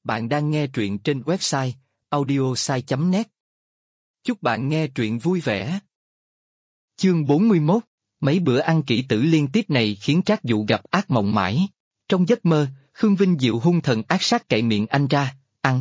Bạn đang nghe truyện trên website audiosai.net. Chúc bạn nghe truyện vui vẻ. Chương 41. Mấy bữa ăn kỹ tử liên tiếp này khiến Trác Dụ gặp ác mộng mãi. Trong giấc mơ, Khương Vinh Diệu hung thần ác sát cậy miệng anh ra,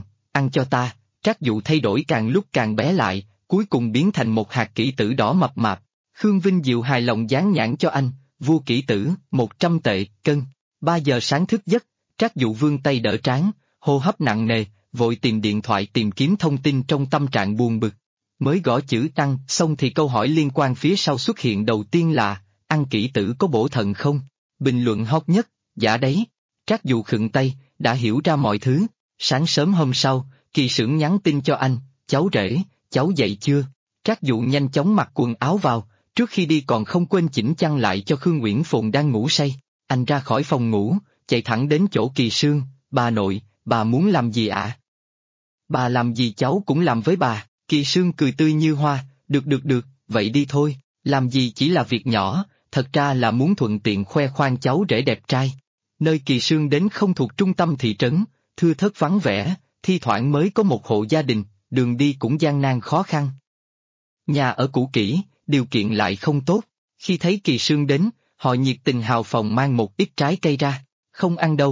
ăn cho ta. Trác Dụ thay đổi càng lúc càng bé lại, cuối cùng biến thành một hạt kỹ tử đỏ mập mạp. Khương Vinh Diệu hài lòng dán nhãn cho anh, vua kỹ tử, 100 tệ, cân. 3 giờ sáng thức giấc, Trác Dụ vươn tay đỡ trán, hô hấp nặng nề, vội tìm điện thoại tìm kiếm thông tin trong tâm trạng buồn bực. Mới gõ chữ tăng xong thì câu hỏi liên quan phía sau xuất hiện đầu tiên là, ăn kỹ tử có bổ thận không? Bình luận hot nhất, giả đấy. Trác Dụ khựng tay, đã hiểu ra mọi thứ. Sáng sớm hôm sau, Kỳ Sưởng nhắn tin cho anh, cháu rể, cháu dậy chưa? Trác Dụ nhanh chóng mặc quần áo vào, trước khi đi còn không quên chỉnh chăn lại cho Khương Uyển Phồn đang ngủ say. Anh ra khỏi phòng ngủ, chạy thẳng đến chỗ Kỳ Sương, bà nội, bà muốn làm gì ạ? Bà làm gì cháu cũng làm với bà. Kỳ Sương cười tươi như hoa, được, vậy đi thôi, làm gì chỉ là việc nhỏ, thật ra là muốn thuận tiện khoe khoang cháu rể đẹp trai. Nơi Kỳ Sương đến không thuộc trung tâm thị trấn, thưa thớt vắng vẻ, thi thoảng mới có một hộ gia đình, đường đi cũng gian nan khó khăn. Nhà ở cũ kỹ, điều kiện lại không tốt, khi thấy Kỳ Sương đến, họ nhiệt tình hào phóng mang một ít trái cây ra. Không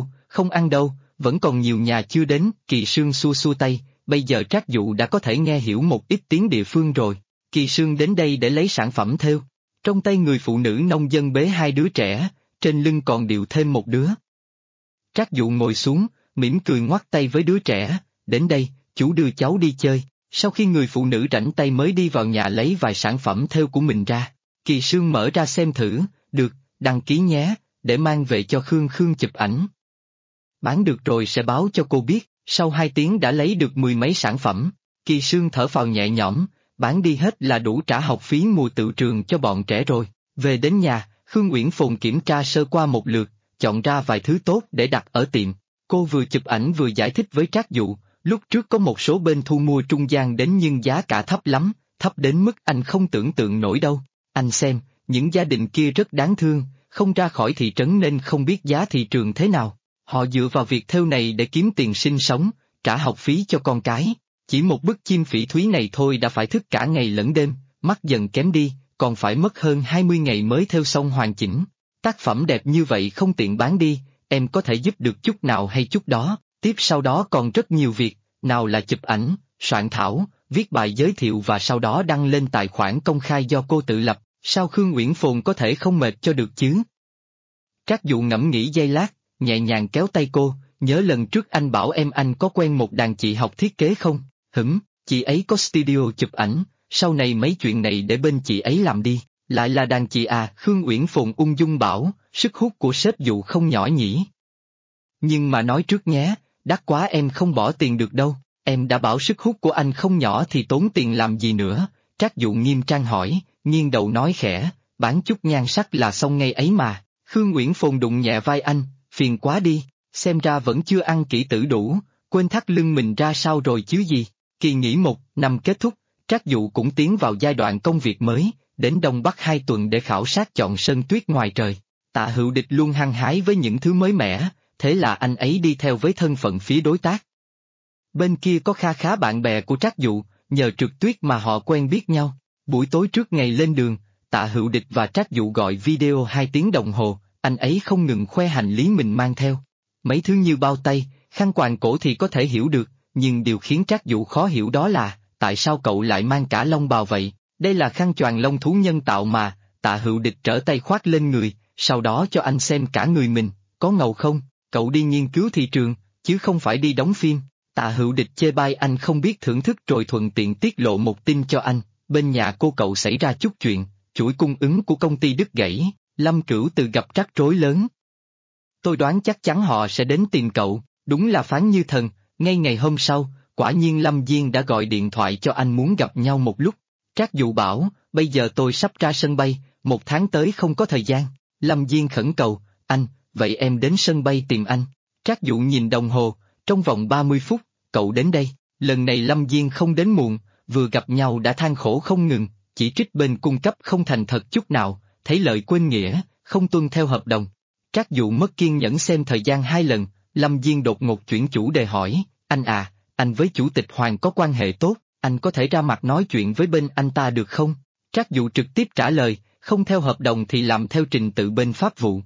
ăn đâu, vẫn còn nhiều nhà chưa đến. Kỳ Sương xua tay, bây giờ Trác Dụ đã có thể nghe hiểu một ít tiếng địa phương rồi. Kỳ Sương đến đây để lấy sản phẩm thêu. Trong tay người phụ nữ nông dân bế 2 đứa trẻ, trên lưng còn điệu thêm một đứa. Trác Dụ ngồi xuống, mỉm cười ngoắc tay với đứa trẻ, đến đây, chú đưa cháu đi chơi. Sau khi người phụ nữ rảnh tay mới đi vào nhà lấy vài sản phẩm thêu của mình ra. Kỳ Sương mở ra xem thử, được, đăng ký nhé, để mang về cho Khương chụp ảnh. Bán được rồi sẽ báo cho cô biết. Sau 2 tiếng đã lấy được 10 mấy sản phẩm. Kỳ Sương thở phào nhẹ nhõm, bán đi hết là đủ trả học phí mùa tựu trường cho bọn trẻ rồi. Về đến nhà, Khương Uyển Phồn kiểm tra sơ qua một lượt, chọn ra vài thứ tốt để đặt ở tiệm. Cô vừa chụp ảnh vừa giải thích với Trác Dụ, lúc trước có một số bên thu mua trung gian đến nhưng giá cả thấp lắm, thấp đến mức anh không tưởng tượng nổi đâu. Anh xem, những gia đình kia rất đáng thương, không ra khỏi thị trấn nên không biết giá thị trường thế nào. Họ dựa vào việc thêu này để kiếm tiền sinh sống, trả học phí cho con cái. Chỉ một bức chim phỉ thúy này thôi đã phải thức cả ngày lẫn đêm, mắt dần kém đi, còn phải mất hơn 20 ngày mới thêu xong hoàn chỉnh. Tác phẩm đẹp như vậy không tiện bán đi, em có thể giúp được chút nào hay chút đó. Tiếp sau đó còn rất nhiều việc, nào là chụp ảnh, soạn thảo, viết bài giới thiệu và sau đó đăng lên tài khoản công khai do cô tự lập. Sao Khương Uyển Phồn có thể không mệt cho được chứ? Trác Dụ ngẫm nghĩ giây lát, nhẹ nhàng kéo tay cô, nhớ lần trước anh bảo em anh có quen một đàn chị học thiết kế không? Chị ấy có studio chụp ảnh, sau này mấy chuyện này để bên chị ấy làm đi. Lại là đàn chị à? Khương Uyển Phồn ung dung bảo, sức hút của sếp Dụ không nhỏ nhỉ. Nhưng mà nói trước nhé, đắt quá em không bỏ tiền được đâu, em đã bảo sức hút của anh không nhỏ thì tốn tiền làm gì nữa. Trác Dụ nghiêm trang hỏi, nghiêng đầu nói khẽ, bán chút nhan sắc là xong ngay ấy mà. Khương Uyển Phồn đụng nhẹ vai anh, phiền quá đi, xem ra vẫn chưa ăn kỹ tử đủ, quên thắt lưng mình ra sao rồi chứ gì. Kỳ nghỉ 1 năm kết thúc, Trác Dụ cũng tiến vào giai đoạn công việc mới, đến Đông Bắc 2 tuần để khảo sát chọn sơn tuyết ngoài trời. Tạ Hữu Địch luôn hăng hái với những thứ mới mẻ, thế là anh ấy đi theo với thân phận phía đối tác. Bên kia có kha khá bạn bè của Trác Dụ, nhờ trượt tuyết mà họ quen biết nhau. Buổi tối trước ngày lên đường, Tạ Hữu Địch và Trác Dụ gọi video 2 tiếng đồng hồ, anh ấy không ngừng khoe hành lý mình mang theo. Mấy thứ như bao tay, khăn quàng cổ thì có thể hiểu được, nhưng điều khiến Trác Dụ khó hiểu đó là, tại sao cậu lại mang cả lông bào vậy? Đây là khăn choàng lông thú nhân tạo mà. Tạ Hữu Địch trở tay khoác lên người, sau đó cho anh xem cả người mình, có ngầu không? Cậu đi nghiên cứu thị trường, chứ không phải đi đóng phim. Tạ Hữu Địch chê bai anh không biết thưởng thức rồi thuận tiện tiết lộ một tin cho anh, bên nhà cô cậu xảy ra chút chuyện, chuỗi cung ứng của công ty đứt gãy, Lâm Cửu Từ gặp rắc rối lớn. Tôi đoán chắc chắn họ sẽ đến tìm cậu, đúng là phán như thần. Ngay ngày hôm sau, quả nhiên Lâm Diên đã gọi điện thoại cho anh muốn gặp nhau một lúc. Trác Dụ bảo, bây giờ tôi sắp ra sân bay, 1 tháng tới không có thời gian. Lâm Diên khẩn cầu, anh, vậy em đến sân bay tìm anh. Trác Dụ nhìn đồng hồ, trong vòng 30 phút, cậu đến đây. Lần này Lâm Diên không đến muộn, vừa gặp nhau đã than khổ không ngừng, chỉ trích bên cung cấp không thành thật chút nào, thấy lợi quên nghĩa, không tuân theo hợp đồng. Trác Dụ mất kiên nhẫn xem thời gian 2 lần, Lâm Diên đột ngột chuyển chủ đề hỏi, Anh à, anh với chủ tịch Hoàng có quan hệ tốt, anh có thể ra mặt nói chuyện với bên anh ta được không? Trác Dụ trực tiếp trả lời, không theo hợp đồng thì làm theo trình tự bên pháp vụ.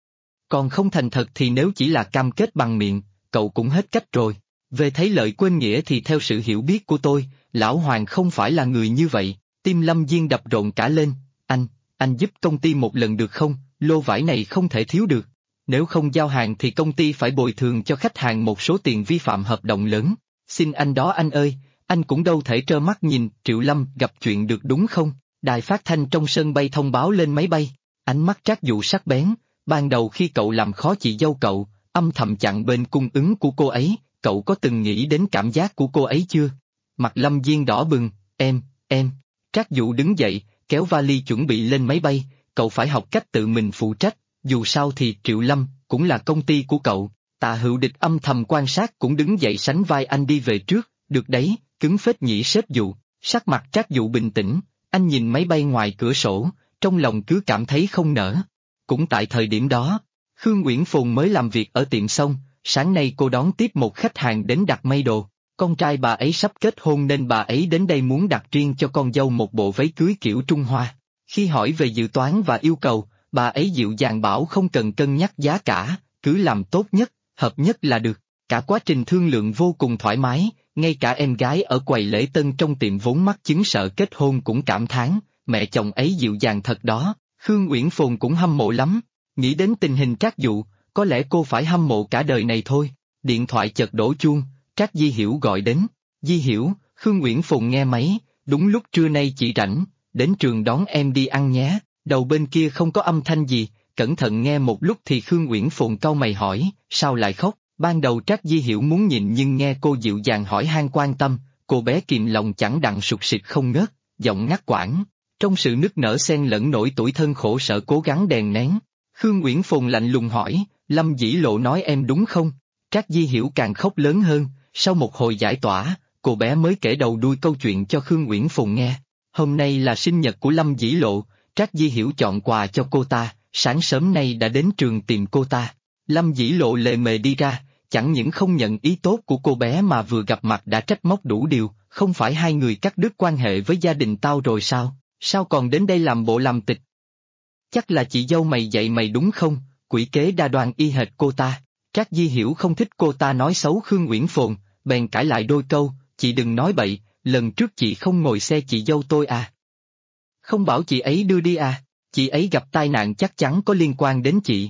Còn không thành thật thì nếu chỉ là cam kết bằng miệng, cậu cũng hết cách rồi. Về thấy lợi quên nghĩa thì theo sự hiểu biết của tôi, Lão Hoàng không phải là người như vậy. Tim Lâm Diên đập rộn cả lên, anh giúp công ty một lần được không, lô vải này không thể thiếu được. Nếu không giao hàng thì công ty phải bồi thường cho khách hàng một số tiền vi phạm hợp đồng lớn. Xin anh đó anh ơi, anh cũng đâu thể trơ mắt nhìn Triệu Lâm gặp chuyện được đúng không? Đài phát thanh trong sân bay thông báo lên máy bay. Ánh mắt Trác Dụ sắc bén, ban đầu khi cậu làm khó chị dâu cậu, âm thầm chặn bên cung ứng của cô ấy, cậu có từng nghĩ đến cảm giác của cô ấy chưa? Mặt Lâm Diên đỏ bừng, em. Trác Dụ đứng dậy, kéo vali chuẩn bị lên máy bay, cậu phải học cách tự mình phụ trách, dù sao thì Triệu Lâm cũng là công ty của cậu. Tạ Hữu Địch âm thầm quan sát cũng đứng dậy sánh vai anh đi về trước, được đấy, cứng phết nhỉ sếp Dụ. Sắc mặt Trác Dụ bình tĩnh, anh nhìn máy bay ngoài cửa sổ, trong lòng cứ cảm thấy không nở. Cũng tại thời điểm đó, Khương Uyển Phồn mới làm việc ở tiệm xong, sáng nay cô đón tiếp một khách hàng đến đặt may đồ. Con trai bà ấy sắp kết hôn nên bà ấy đến đây muốn đặt riêng cho con dâu một bộ váy cưới kiểu Trung Hoa. Khi hỏi về dự toán và yêu cầu, bà ấy dịu dàng bảo không cần cân nhắc giá cả, cứ làm tốt nhất, hợp nhất là được. Cả quá trình thương lượng vô cùng thoải mái, ngay cả em gái ở quầy lễ tân trong tiệm vốn mắc chứng sợ kết hôn cũng cảm thán, mẹ chồng ấy dịu dàng thật đó. Khương Uyển Phồn cũng hâm mộ lắm, nghĩ đến tình hình Trác Dụ, có lẽ cô phải hâm mộ cả đời này thôi. Điện thoại chợt đổ chuông, Trác Di Hiểu gọi đến. Di Hiểu, Khương Uyển Phồn nghe máy, đúng lúc trưa nay chị rảnh, đến trường đón em đi ăn nhé. Đầu bên kia không có âm thanh gì, cẩn thận nghe một lúc thì Khương Uyển Phồn cau mày hỏi, sao lại khóc? Ban đầu Trác Di Hiểu muốn nhịn nhưng nghe cô dịu dàng hỏi han quan tâm, cô bé kìm lòng chẳng đặng sụt sịt không ngớt, giọng ngắt quãng. Trong sự nức nở xen lẫn nỗi tủi thân khổ sở cố gắng đèn nén. Khương Uyển Phồn lạnh lùng hỏi, Lâm Dĩ Lộ nói em đúng không? Trác Di Hiểu càng khóc lớn hơn, sau một hồi giải tỏa, cô bé mới kể đầu đuôi câu chuyện cho Khương Uyển Phồn nghe. Hôm nay là sinh nhật của Lâm Dĩ Lộ, Trác Di Hiểu chọn quà cho cô ta, sáng sớm nay đã đến trường tìm cô ta. Lâm Dĩ Lộ lề mề đi ra, chẳng những không nhận ý tốt của cô bé mà vừa gặp mặt đã trách móc đủ điều, không phải hai người cắt đứt quan hệ với gia đình tao rồi sao? Sao còn đến đây làm bộ làm tịch? Chắc là chị dâu mày dạy mày đúng không? Quỷ kế đa đoan y hệt cô ta. Trác Di Hiểu không thích cô ta nói xấu Khương Uyển Phồn, bèn cãi lại đôi câu, chị đừng nói bậy, lần trước chị không ngồi xe chị dâu tôi à? Không bảo chị ấy đưa đi à? Chị ấy gặp tai nạn chắc chắn có liên quan đến chị.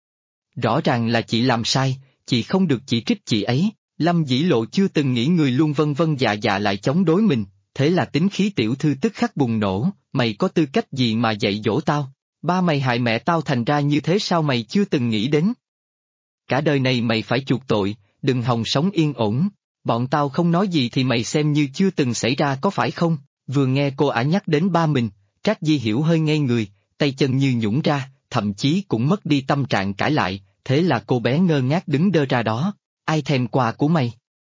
Rõ ràng là chị làm sai, chị không được chỉ trích chị ấy. Lâm Dĩ Lộ chưa từng nghĩ người luôn vân vân dạ dạ lại chống đối mình, thế là tính khí tiểu thư tức khắc bùng nổ, mày có tư cách gì mà dạy dỗ tao? Ba mày hại mẹ tao thành ra như thế sao mày chưa từng nghĩ đến? Cả đời này mày phải chuộc tội, đừng hòng sống yên ổn. Bọn tao không nói gì thì mày xem như chưa từng xảy ra có phải không? Vừa nghe cô ả nhắc đến ba mình, Trác Di Hiểu hơi ngây người, tay chân như nhũn ra, thậm chí cũng mất đi tâm trạng cãi lại, thế là cô bé ngơ ngác đứng đơ ra đó. Ai thèm quà của mày?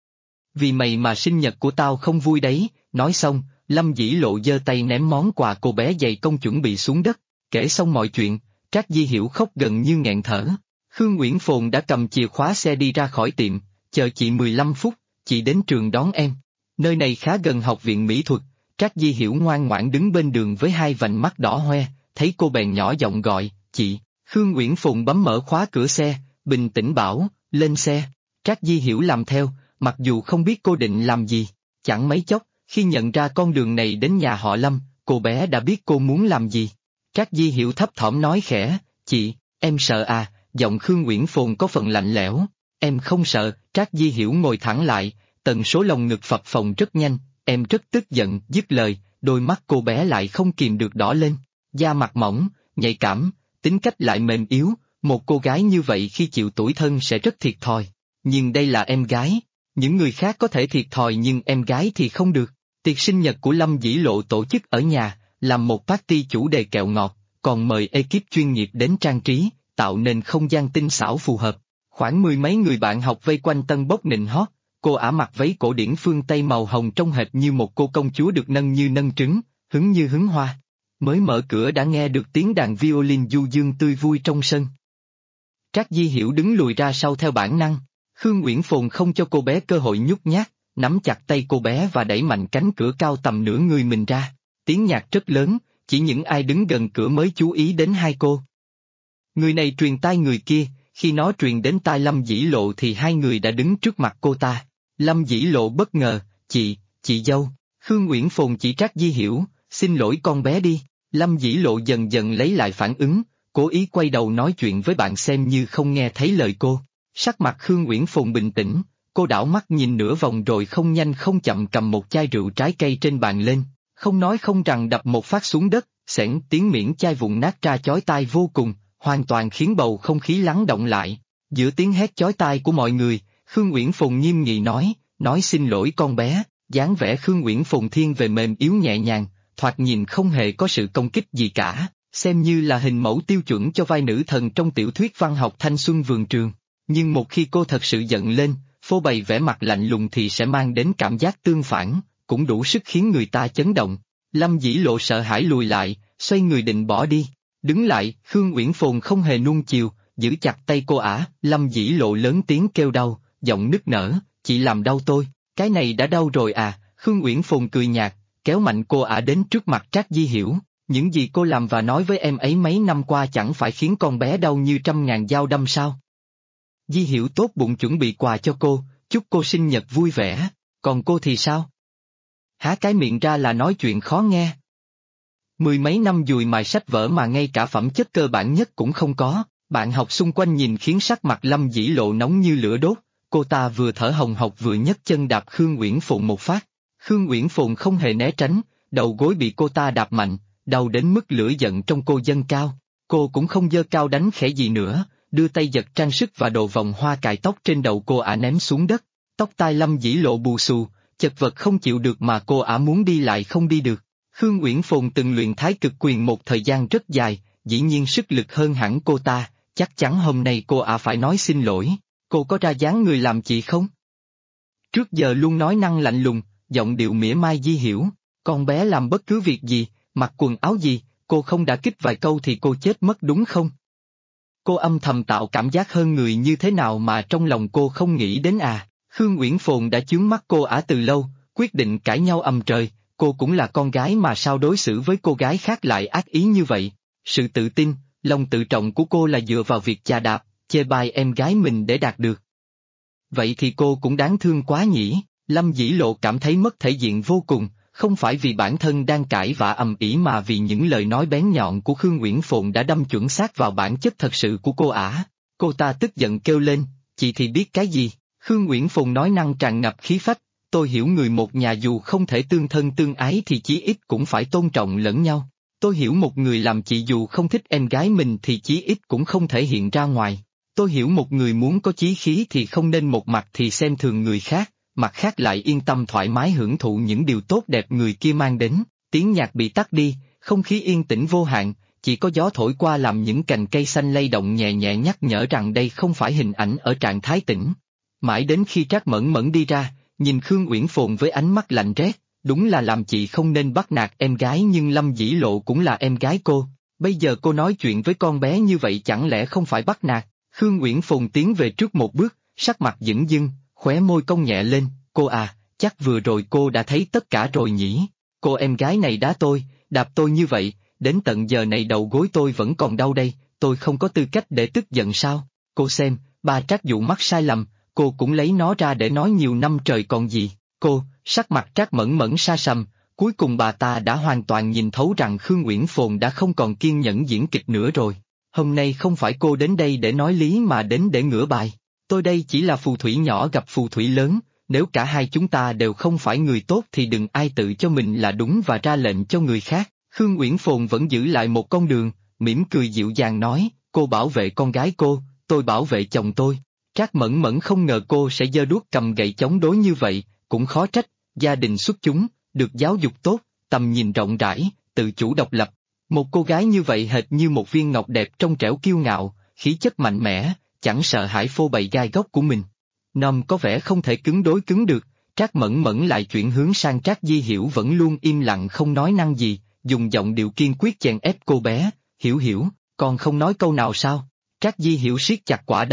Vì mày mà sinh nhật của tao không vui đấy. Nói xong, Lâm Dĩ Lộ giơ tay ném món quà cô bé dày công chuẩn bị xuống đất. Kể xong mọi chuyện, Trác Di Hiểu khóc gần như nghẹn thở. Khương Uyển Phồn đã cầm chìa khóa xe đi ra khỏi tiệm, chờ chị 15 phút, chị đến trường đón em. Nơi này khá gần học viện mỹ thuật. Trác Di Hiểu ngoan ngoãn đứng bên đường với hai vành mắt đỏ hoe, thấy cô bèn nhỏ giọng gọi, chị. Khương Uyển Phồn bấm mở khóa cửa xe, bình tĩnh bảo, lên xe. Trác Di Hiểu làm theo, mặc dù không biết cô định làm gì. Chẳng mấy chốc, khi nhận ra con đường này đến nhà họ Lâm, cô bé đã biết cô muốn làm gì. Trác Di Hiểu thấp thỏm nói khẽ, chị, em sợ à? Giọng Khương Uyển Phồn có phần lạnh lẽo. Em không sợ. Trác Di Hiểu ngồi thẳng lại, tần số lồng ngực phập phồng rất nhanh, em rất tức giận. Dứt lời, đôi mắt cô bé lại không kìm được đỏ lên. Da mặt mỏng, nhạy cảm, tính cách lại mềm yếu, một cô gái như vậy khi chịu tủi thân sẽ rất thiệt thòi. Nhưng đây là em gái, những người khác có thể thiệt thòi nhưng em gái thì không được. Tiệc sinh nhật của Lâm Dĩ Lộ tổ chức ở nhà, làm một party chủ đề kẹo ngọt, còn mời ekip chuyên nghiệp đến trang trí, tạo nên không gian tinh xảo phù hợp. Khoảng mười mấy người bạn học vây quanh tân bốc nịnh hót, cô ả mặc váy cổ điển phương Tây màu hồng trông hệt như một cô công chúa được nâng như nâng trứng, hứng như hứng hoa. Mới mở cửa đã nghe được tiếng đàn violin du dương tươi vui trong sân. Trác Di Hiểu đứng lùi ra sau theo bản năng. Khương Uyển Phồn không cho cô bé cơ hội nhút nhát, nắm chặt tay cô bé và đẩy mạnh cánh cửa cao tầm nửa người mình ra. Tiếng nhạc rất lớn, chỉ những ai đứng gần cửa mới chú ý đến hai cô. Người này truyền tai người kia, khi nó truyền đến tai Lâm Dĩ Lộ thì hai người đã đứng trước mặt cô ta. Lâm Dĩ Lộ bất ngờ, chị dâu. Khương Uyển Phồn chỉ trách Di Hiểu, xin lỗi con bé đi. Lâm Dĩ Lộ dần dần lấy lại phản ứng, cố ý quay đầu nói chuyện với bạn xem như không nghe thấy lời cô. Sắc mặt Khương Uyển Phồn bình tĩnh, cô đảo mắt nhìn nửa vòng rồi không nhanh không chậm cầm một chai rượu trái cây trên bàn lên, không nói không rằng đập một phát xuống đất, xẻng tiếng miễn chai vụn nát ra chói tai vô cùng, hoàn toàn khiến bầu không khí lắng động lại. Giữa tiếng hét chói tai của mọi người, Khương Uyển Phồn nghiêm nghị nói xin lỗi con bé, dáng vẻ Khương Uyển Phồn thiên về mềm yếu nhẹ nhàng, thoạt nhìn không hề có sự công kích gì cả, xem như là hình mẫu tiêu chuẩn cho vai nữ thần trong tiểu thuyết văn học thanh xuân vườn trường. Nhưng một khi cô thật sự giận lên, phô bày vẻ mặt lạnh lùng thì sẽ mang đến cảm giác tương phản, cũng đủ sức khiến người ta chấn động. Lâm Dĩ Lộ sợ hãi lùi lại, xoay người định bỏ đi. Đứng lại, Khương Uyển Phồn không hề nuông chiều, giữ chặt tay cô ả. Lâm Dĩ Lộ lớn tiếng kêu đau, giọng nức nở, chị làm đau tôi, cái này đã đau rồi à. Khương Uyển Phồn cười nhạt, kéo mạnh cô ả đến trước mặt Trác Di Hiểu. Những gì cô làm và nói với em ấy mấy năm qua chẳng phải khiến con bé đau như trăm ngàn dao đâm sao? Di Hiểu tốt bụng chuẩn bị quà cho cô, chúc cô sinh nhật vui vẻ, còn cô thì sao? Há cái miệng ra là nói chuyện khó nghe. Mười mấy năm dùi mài sách vở mà ngay cả phẩm chất cơ bản nhất cũng không có, bạn học xung quanh nhìn khiến sắc mặt Lâm Dĩ Lộ nóng như lửa đốt, cô ta vừa thở hồng hộc vừa nhấc chân đạp Khương Uyển Phồn một phát. Khương Uyển Phồn không hề né tránh, đầu gối bị cô ta đạp mạnh, đau đến mức lửa giận trong cô dâng cao. Cô cũng không giơ cao đánh khẽ gì nữa, đưa tay giật trang sức và đồ vòng hoa cài tóc trên đầu cô ả ném xuống đất. Tóc tai Lâm Dĩ Lộ bù xù, chật vật không chịu được mà cô ả muốn đi lại không đi được. Khương Uyển Phồn từng luyện thái cực quyền một thời gian rất dài, dĩ nhiên sức lực hơn hẳn cô ta, chắc chắn hôm nay cô ả phải nói xin lỗi. Cô có ra dáng người làm chị không? Trước giờ luôn nói năng lạnh lùng, giọng điệu mỉa mai Di Hiểu, con bé làm bất cứ việc gì, mặc quần áo gì, cô không đã kích vài câu thì cô chết mất đúng không? Cô âm thầm tạo cảm giác hơn người như thế nào mà trong lòng cô không nghĩ đến à? Khương Uyển Phồn đã chướng mắt cô ả từ lâu, quyết định cãi nhau ầm trời, cô cũng là con gái mà sao đối xử với cô gái khác lại ác ý như vậy? Sự tự tin, lòng tự trọng của cô là dựa vào việc chà đạp, chê bai em gái mình để đạt được. Vậy thì cô cũng đáng thương quá nhỉ? Lâm Dĩ Lộ cảm thấy mất thể diện vô cùng, không phải vì bản thân đang cãi vã ầm ĩ mà vì những lời nói bén nhọn của Khương Uyển Phồn đã đâm chuẩn xác vào bản chất thật sự của cô ả. Cô ta tức giận kêu lên, chị thì biết cái gì? Khương Uyển Phồn nói năng tràn ngập khí phách, tôi hiểu người một nhà dù không thể tương thân tương ái thì chí ít cũng phải tôn trọng lẫn nhau. Tôi hiểu một người làm chị dù không thích em gái mình thì chí ít cũng không thể hiện ra ngoài. Tôi hiểu một người muốn có chí khí thì không nên một mặt thì xem thường người khác, mặt khác lại yên tâm thoải mái hưởng thụ những điều tốt đẹp người kia mang đến. Tiếng nhạc bị tắt đi, không khí yên tĩnh vô hạn, chỉ có gió thổi qua làm những cành cây xanh lay động nhẹ nhẹ nhắc nhở rằng đây không phải hình ảnh ở trạng thái tĩnh. Mãi đến khi Trác Mẫn Mẫn đi ra, nhìn Khương Uyển Phồn với ánh mắt lạnh rét, đúng là làm chị không nên bắt nạt em gái nhưng Lâm Dĩ Lộ cũng là em gái cô. Bây giờ cô nói chuyện với con bé như vậy chẳng lẽ không phải bắt nạt? Khương Uyển Phồn tiến về trước một bước, sắc mặt dửng dưng, khóe môi cong nhẹ lên, cô à, chắc vừa rồi cô đã thấy tất cả rồi nhỉ? Cô em gái này đá tôi, đạp tôi như vậy, đến tận giờ này đầu gối tôi vẫn còn đau đây, tôi không có tư cách để tức giận sao? Cô xem, ba Trác dụ mắc sai lầm, cô cũng lấy nó ra để nói nhiều năm trời còn gì? Cô, sắc mặt Trác Mẫn Mẫn sa sầm, cuối cùng bà ta đã hoàn toàn nhìn thấu rằng Khương Uyển Phồn đã không còn kiên nhẫn diễn kịch nữa rồi. Hôm nay không phải cô đến đây để nói lý mà đến để ngửa bài. Tôi đây chỉ là phù thủy nhỏ gặp phù thủy lớn, nếu cả hai chúng ta đều không phải người tốt thì đừng ai tự cho mình là đúng và ra lệnh cho người khác. Khương Uyển Phồn vẫn giữ lại một con đường, mỉm cười dịu dàng nói, cô bảo vệ con gái cô, tôi bảo vệ chồng tôi. Trác Mẫn Mẫn không ngờ cô sẽ giơ đuốc cầm gậy chống đối như vậy, cũng khó trách, gia đình xuất chúng, được giáo dục tốt, tầm nhìn rộng rãi, tự chủ độc lập. Một cô gái như vậy hệt như một viên ngọc đẹp trong trẻo kiêu ngạo, khí chất mạnh mẽ, chẳng sợ hãi phô bày gai góc của mình. Nom có vẻ không thể cứng đối cứng được, Trác Mẫn Mẫn lại chuyển hướng sang Trác Di Hiểu vẫn luôn im lặng không nói năng gì, dùng giọng điệu kiên quyết chèn ép cô bé, Hiểu Hiểu, còn không nói câu nào sao? Trác Di Hiểu siết chặt quả đấm,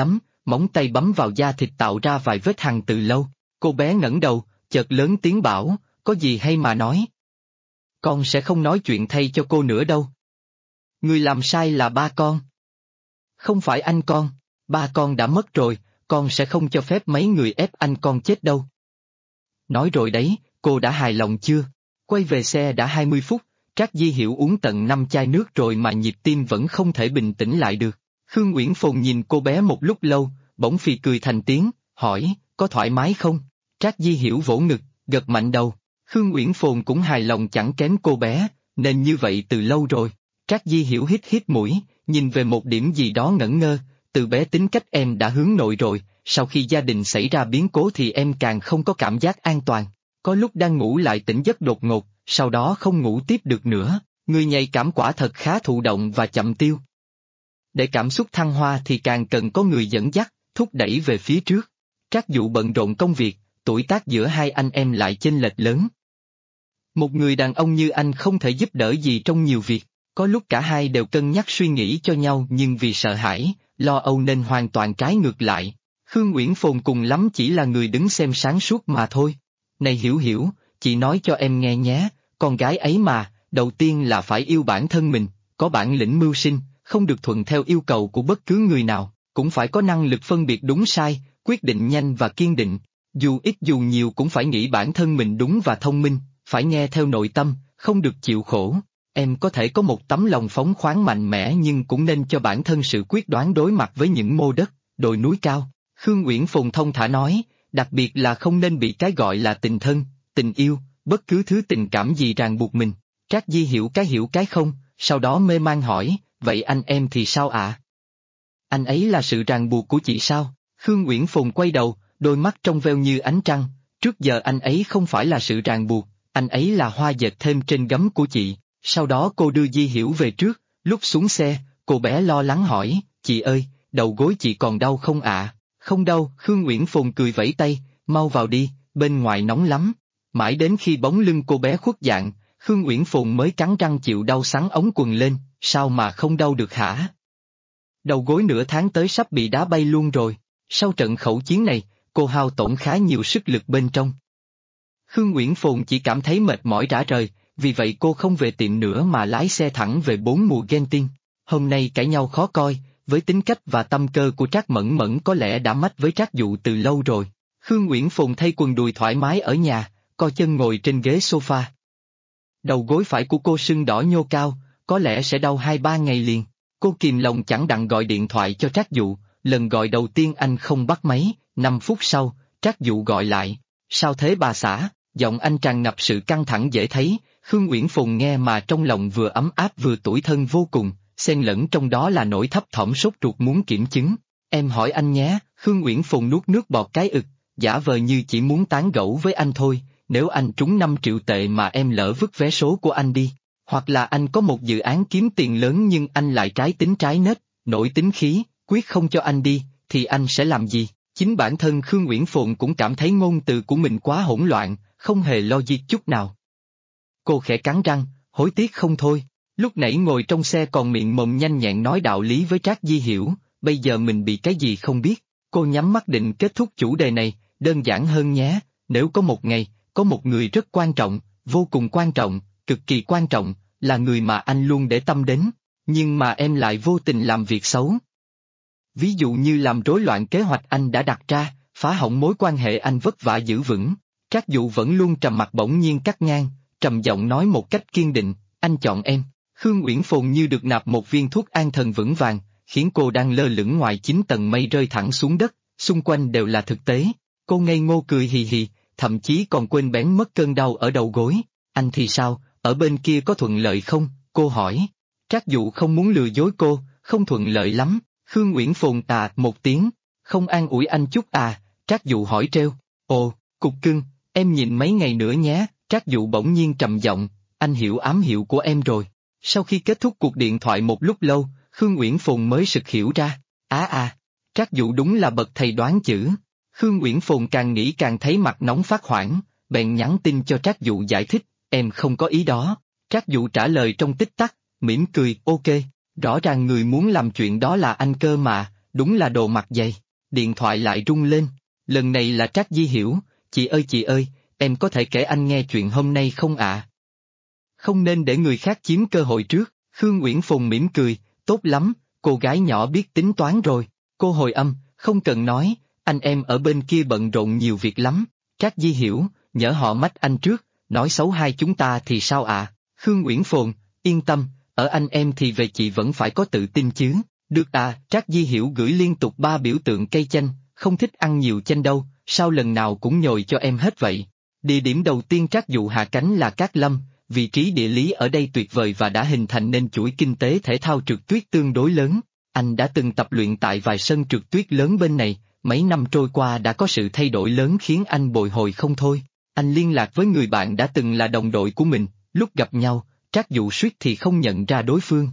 móng tay bấm vào da thịt tạo ra vài vết hằn từ lâu. Cô bé ngẩng đầu, chợt lớn tiếng bảo, có gì hay mà nói. Con sẽ không nói chuyện thay cho cô nữa đâu. Người làm sai là ba con. Không phải anh con, ba con đã mất rồi, con sẽ không cho phép mấy người ép anh con chết đâu. Nói rồi đấy, cô đã hài lòng chưa? Quay về xe đã 20 phút, Trác Di Hiểu uống tận 5 chai nước rồi mà nhịp tim vẫn không thể bình tĩnh lại được. Khương Uyển Phồn nhìn cô bé một lúc lâu, bỗng phì cười thành tiếng, hỏi, có thoải mái không? Trác Di Hiểu vỗ ngực, gật mạnh đầu. Khương Uyển Phồn cũng hài lòng chẳng kém cô bé, nên như vậy từ lâu rồi. Trác Di Hiểu hít hít mũi, nhìn về một điểm gì đó ngẩn ngơ, từ bé tính cách em đã hướng nội rồi, sau khi gia đình xảy ra biến cố thì em càng không có cảm giác an toàn. Có lúc đang ngủ lại tỉnh giấc đột ngột, sau đó không ngủ tiếp được nữa, người nhạy cảm quả thật khá thụ động và chậm tiêu. Để cảm xúc thăng hoa thì càng cần có người dẫn dắt, thúc đẩy về phía trước. Trác Dụ bận rộn công việc, tuổi tác giữa hai anh em lại chênh lệch lớn. Một người đàn ông như anh không thể giúp đỡ gì trong nhiều việc, có lúc cả hai đều cân nhắc suy nghĩ cho nhau nhưng vì sợ hãi, lo âu nên hoàn toàn trái ngược lại. Khương Uyển Phồn cùng lắm chỉ là người đứng xem sáng suốt mà thôi. Này Hiểu Hiểu, chị nói cho em nghe nhé, con gái ấy mà, đầu tiên là phải yêu bản thân mình, có bản lĩnh mưu sinh, không được thuận theo yêu cầu của bất cứ người nào, cũng phải có năng lực phân biệt đúng sai, quyết định nhanh và kiên định, dù ít dù nhiều cũng phải nghĩ bản thân mình đúng và thông minh, phải nghe theo nội tâm, không được chịu khổ. Em có thể có một tấm lòng phóng khoáng mạnh mẽ nhưng cũng nên cho bản thân sự quyết đoán đối mặt với những mô đất, đồi núi cao. Khương Uyển Phồn thông thả nói, đặc biệt là không nên bị cái gọi là tình thân, tình yêu, bất cứ thứ tình cảm gì ràng buộc mình. Trác Di hiểu cái không, sau đó mê man hỏi, vậy anh em thì sao ạ? Anh ấy là sự ràng buộc của chị sao? Khương Uyển Phồn quay đầu, đôi mắt trong veo như ánh trăng, trước giờ anh ấy không phải là sự ràng buộc, anh ấy là hoa dệt thêm trên gấm của chị. Sau đó cô đưa Di Hiểu về trước, lúc xuống xe, cô bé lo lắng hỏi, chị ơi, đầu gối chị còn đau không ạ? Không đau, Khương Uyển Phồn cười vẫy tay, mau vào đi, bên ngoài nóng lắm. Mãi đến khi bóng lưng cô bé khuất dạng, Khương Uyển Phồn mới cắn răng chịu đau xắn ống quần lên, sao mà không đau được hả? Đầu gối nửa tháng tới sắp bị đá bay luôn rồi, sau trận khẩu chiến này, cô hao tổn khá nhiều sức lực bên trong. Khương Uyển Phồn chỉ cảm thấy mệt mỏi rã rời, vì vậy cô không về tiệm nữa mà lái xe thẳng về bốn mùa Ghen Tiên. Hôm nay cãi nhau khó coi, với tính cách và tâm cơ của Trác Mẫn Mẫn có lẽ đã mách với Trác Dụ từ lâu rồi. Khương Uyển Phồn thay quần đùi thoải mái ở nhà, co chân ngồi trên ghế sofa. Đầu gối phải của cô sưng đỏ nhô cao, có lẽ sẽ đau 2-3 ngày liền. Cô kìm lòng chẳng đặng gọi điện thoại cho Trác Dụ, lần gọi đầu tiên anh không bắt máy, 5 phút sau, Trác Dụ gọi lại. Sao thế bà xã? Giọng anh tràn ngập sự căng thẳng dễ thấy. Khương Uyển Phồn nghe mà trong lòng vừa ấm áp vừa tủi thân vô cùng, xen lẫn trong đó là nỗi thấp thỏm sốt ruột muốn kiểm chứng. Em hỏi anh nhé, Khương Uyển Phồn nuốt nước bọt cái ực, giả vờ như chỉ muốn tán gẫu với anh thôi, nếu anh trúng 5 triệu tệ mà em lỡ vứt vé số của anh đi, hoặc là anh có một dự án kiếm tiền lớn nhưng anh lại trái tính trái nết, nổi tính khí, quyết không cho anh đi, thì anh sẽ làm gì? Chính bản thân Khương Uyển Phồn cũng cảm thấy ngôn từ của mình quá hỗn loạn, không hề logic chút nào. Cô khẽ cắn răng, hối tiếc không thôi, lúc nãy ngồi trong xe còn miệng mồm nhanh nhẹn nói đạo lý với Trác Di Hiểu, bây giờ mình bị cái gì không biết, cô nhắm mắt định kết thúc chủ đề này, đơn giản hơn nhé, nếu có một ngày, có một người rất quan trọng, vô cùng quan trọng, cực kỳ quan trọng, là người mà anh luôn để tâm đến, nhưng mà em lại vô tình làm việc xấu. Ví dụ như làm rối loạn kế hoạch anh đã đặt ra, phá hỏng mối quan hệ anh vất vả giữ vững. Trác Dụ vẫn luôn trầm mặc bỗng nhiên cắt ngang, trầm giọng nói một cách kiên định, anh chọn em. Khương Uyển Phồn như được nạp một viên thuốc an thần vững vàng, khiến cô đang lơ lửng ngoài 9 tầng mây rơi thẳng xuống đất, xung quanh đều là thực tế. Cô ngây ngô cười hì hì, thậm chí còn quên bén mất cơn đau ở đầu gối. Anh thì sao, ở bên kia có thuận lợi không? Cô hỏi. Trác Dụ không muốn lừa dối cô, không thuận lợi lắm. Khương Uyển Phồn một tiếng, không an ủi anh chút à? Trác Dụ hỏi trêu. Ồ, cục cưng, em nhìn mấy ngày nữa nhé. Trác Dụ bỗng nhiên trầm giọng, anh hiểu ám hiệu của em rồi. Sau khi kết thúc cuộc điện thoại một lúc lâu, Khương Uyển Phồn mới sực hiểu ra. Trác Dụ đúng là bậc thầy đoán chữ. Khương Uyển Phồn càng nghĩ càng thấy mặt nóng phát hoảng, bèn nhắn tin cho Trác Dụ giải thích, em không có ý đó. Trác Dụ trả lời trong tích tắc, mỉm cười, ok, rõ ràng người muốn làm chuyện đó là anh cơ mà, đúng là đồ mặt dày. điện thoại lại rung lên. Lần này là Trác Di Hiểu, chị ơi, em có thể kể anh nghe chuyện hôm nay không ạ? Không nên để người khác chiếm cơ hội trước, Khương Uyển Phùng mỉm cười, tốt lắm, cô gái nhỏ biết tính toán rồi. Cô hồi âm, không cần nói, anh em ở bên kia bận rộn nhiều việc lắm. Trác Di Hiểu, nhỡ họ mách anh trước, nói xấu hai chúng ta thì sao ạ? Khương Uyển Phồn, yên tâm, ở anh em thì về chị vẫn phải có tự tin chứ. Được à, Trác Di Hiểu gửi liên tục 3 biểu tượng cây chanh, không thích ăn nhiều chanh đâu, sao lần nào cũng nhồi cho em hết vậy? Địa điểm đầu tiên Trác Dụ hạ cánh là Cát Lâm, vị trí địa lý ở đây tuyệt vời và đã hình thành nên chuỗi kinh tế thể thao trượt tuyết tương đối lớn. Anh đã từng tập luyện tại vài sân trượt tuyết lớn bên này, mấy năm trôi qua đã có sự thay đổi lớn khiến anh bồi hồi không thôi. Anh liên lạc với người bạn đã từng là đồng đội của mình, lúc gặp nhau, Trác Dụ suýt thì không nhận ra đối phương.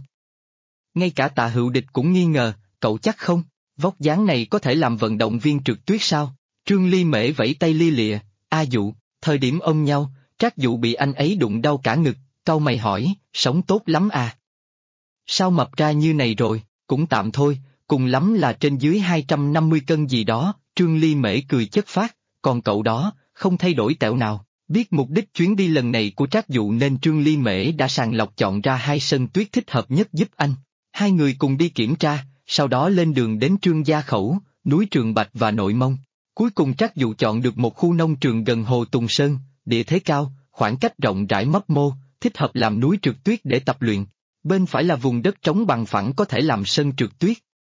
Ngay cả Tạ Hữu Địch cũng nghi ngờ, cậu chắc không? Vóc dáng này có thể làm vận động viên trượt tuyết sao? Trương Ly Mễ vẫy tay lia lịa, A Dụ, thời điểm ôm nhau, Trác Dụ bị anh ấy đụng đau cả ngực, cau mày hỏi, sống tốt lắm à? Sao mập ra như này rồi, cũng tạm thôi, cùng lắm là trên dưới 250 cân gì đó, Trương Ly Mễ cười chất phác, còn cậu đó, không thay đổi tẹo nào. Biết mục đích chuyến đi lần này của Trác Dụ nên Trương Ly Mễ đã sàng lọc chọn ra 2 sân tuyết thích hợp nhất giúp anh. Hai người cùng đi kiểm tra, sau đó lên đường đến Trương Gia Khẩu, núi Trường Bạch và Nội Mông. Cuối cùng Trác Dụ chọn được một khu nông trường gần Hồ Tùng Sơn, địa thế cao, khoảng cách rộng rãi mấp mô, thích hợp làm núi trượt tuyết để tập luyện. Bên phải là vùng đất trống bằng phẳng có thể làm sân trượt tuyết.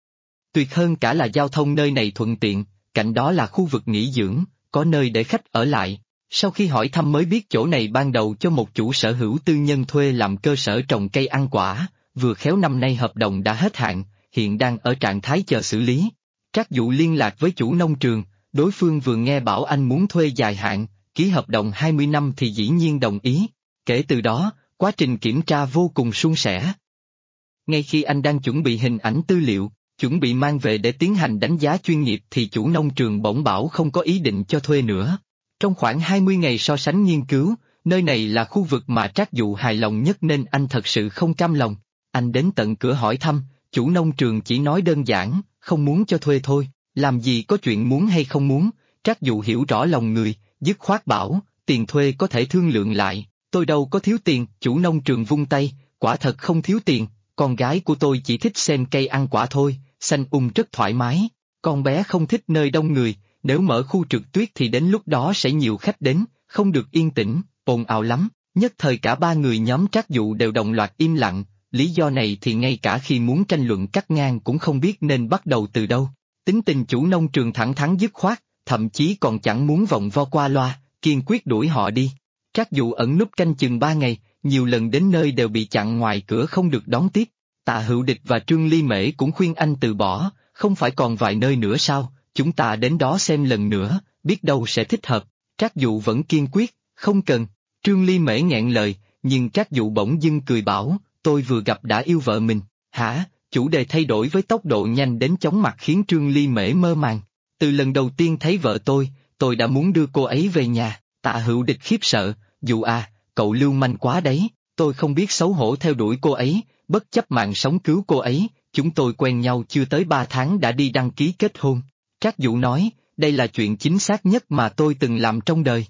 Tuyệt hơn cả là giao thông nơi này thuận tiện, cạnh đó là khu vực nghỉ dưỡng, có nơi để khách ở lại. Sau khi hỏi thăm mới biết chỗ này ban đầu cho một chủ sở hữu tư nhân thuê làm cơ sở trồng cây ăn quả, vừa khéo năm nay hợp đồng đã hết hạn, hiện đang ở trạng thái chờ xử lý. Trác Dụ liên lạc với chủ nông trường, đối phương vừa nghe bảo anh muốn thuê dài hạn, ký hợp đồng 20 năm thì dĩ nhiên đồng ý. Kể từ đó, quá trình kiểm tra vô cùng suôn sẻ. Ngay khi anh đang chuẩn bị hình ảnh tư liệu, chuẩn bị mang về để tiến hành đánh giá chuyên nghiệp thì chủ nông trường bỗng bảo không có ý định cho thuê nữa. Trong khoảng 20 ngày so sánh nghiên cứu, nơi này là khu vực mà Trác Dụ hài lòng nhất nên anh thật sự không cam lòng. Anh đến tận cửa hỏi thăm, chủ nông trường chỉ nói đơn giản, không muốn cho thuê thôi, làm gì có chuyện muốn hay không muốn. Trác Dụ hiểu rõ lòng người, dứt khoát bảo, tiền thuê có thể thương lượng lại, tôi đâu có thiếu tiền. Chủ nông trường vung tay, quả thật không thiếu tiền, con gái của tôi chỉ thích xem cây ăn quả thôi, xanh rất thoải mái, con bé không thích nơi đông người, nếu mở khu trượt tuyết thì đến lúc đó sẽ nhiều khách đến, không được yên tĩnh, ồn ào lắm. Nhất thời cả 3 người nhóm Trác Dụ đều đồng loạt im lặng, lý do này thì ngay cả khi muốn tranh luận cắt ngang cũng không biết nên bắt đầu từ đâu. Tính tình chủ nông trường thẳng thắn dứt khoát, thậm chí còn chẳng muốn vòng vo qua loa, kiên quyết đuổi họ đi. Trác Dụ ẩn núp canh chừng 3 ngày, nhiều lần đến nơi đều bị chặn ngoài cửa không được đón tiếp. Tạ Hữu Địch và Trương Ly Mễ cũng khuyên anh từ bỏ, không phải còn vài nơi nữa sao, chúng ta đến đó xem lần nữa, biết đâu sẽ thích hợp. Trác Dụ vẫn kiên quyết, không cần. Trương Ly Mễ nghẹn lời, nhưng Trác Dụ bỗng dưng cười bảo, tôi vừa gặp đã yêu vợ mình. Hả? Chủ đề thay đổi với tốc độ nhanh đến chóng mặt khiến Trương Ly Mễ mơ màng. Từ lần đầu tiên thấy vợ tôi đã muốn đưa cô ấy về nhà. Tạ Hữu Địch khiếp sợ, Dụ à, cậu lưu manh quá đấy, tôi không biết xấu hổ theo đuổi cô ấy, bất chấp mạng sống cứu cô ấy, chúng tôi quen nhau chưa tới 3 tháng đã đi đăng ký kết hôn. Trác Dụ nói, đây là chuyện chính xác nhất mà tôi từng làm trong đời.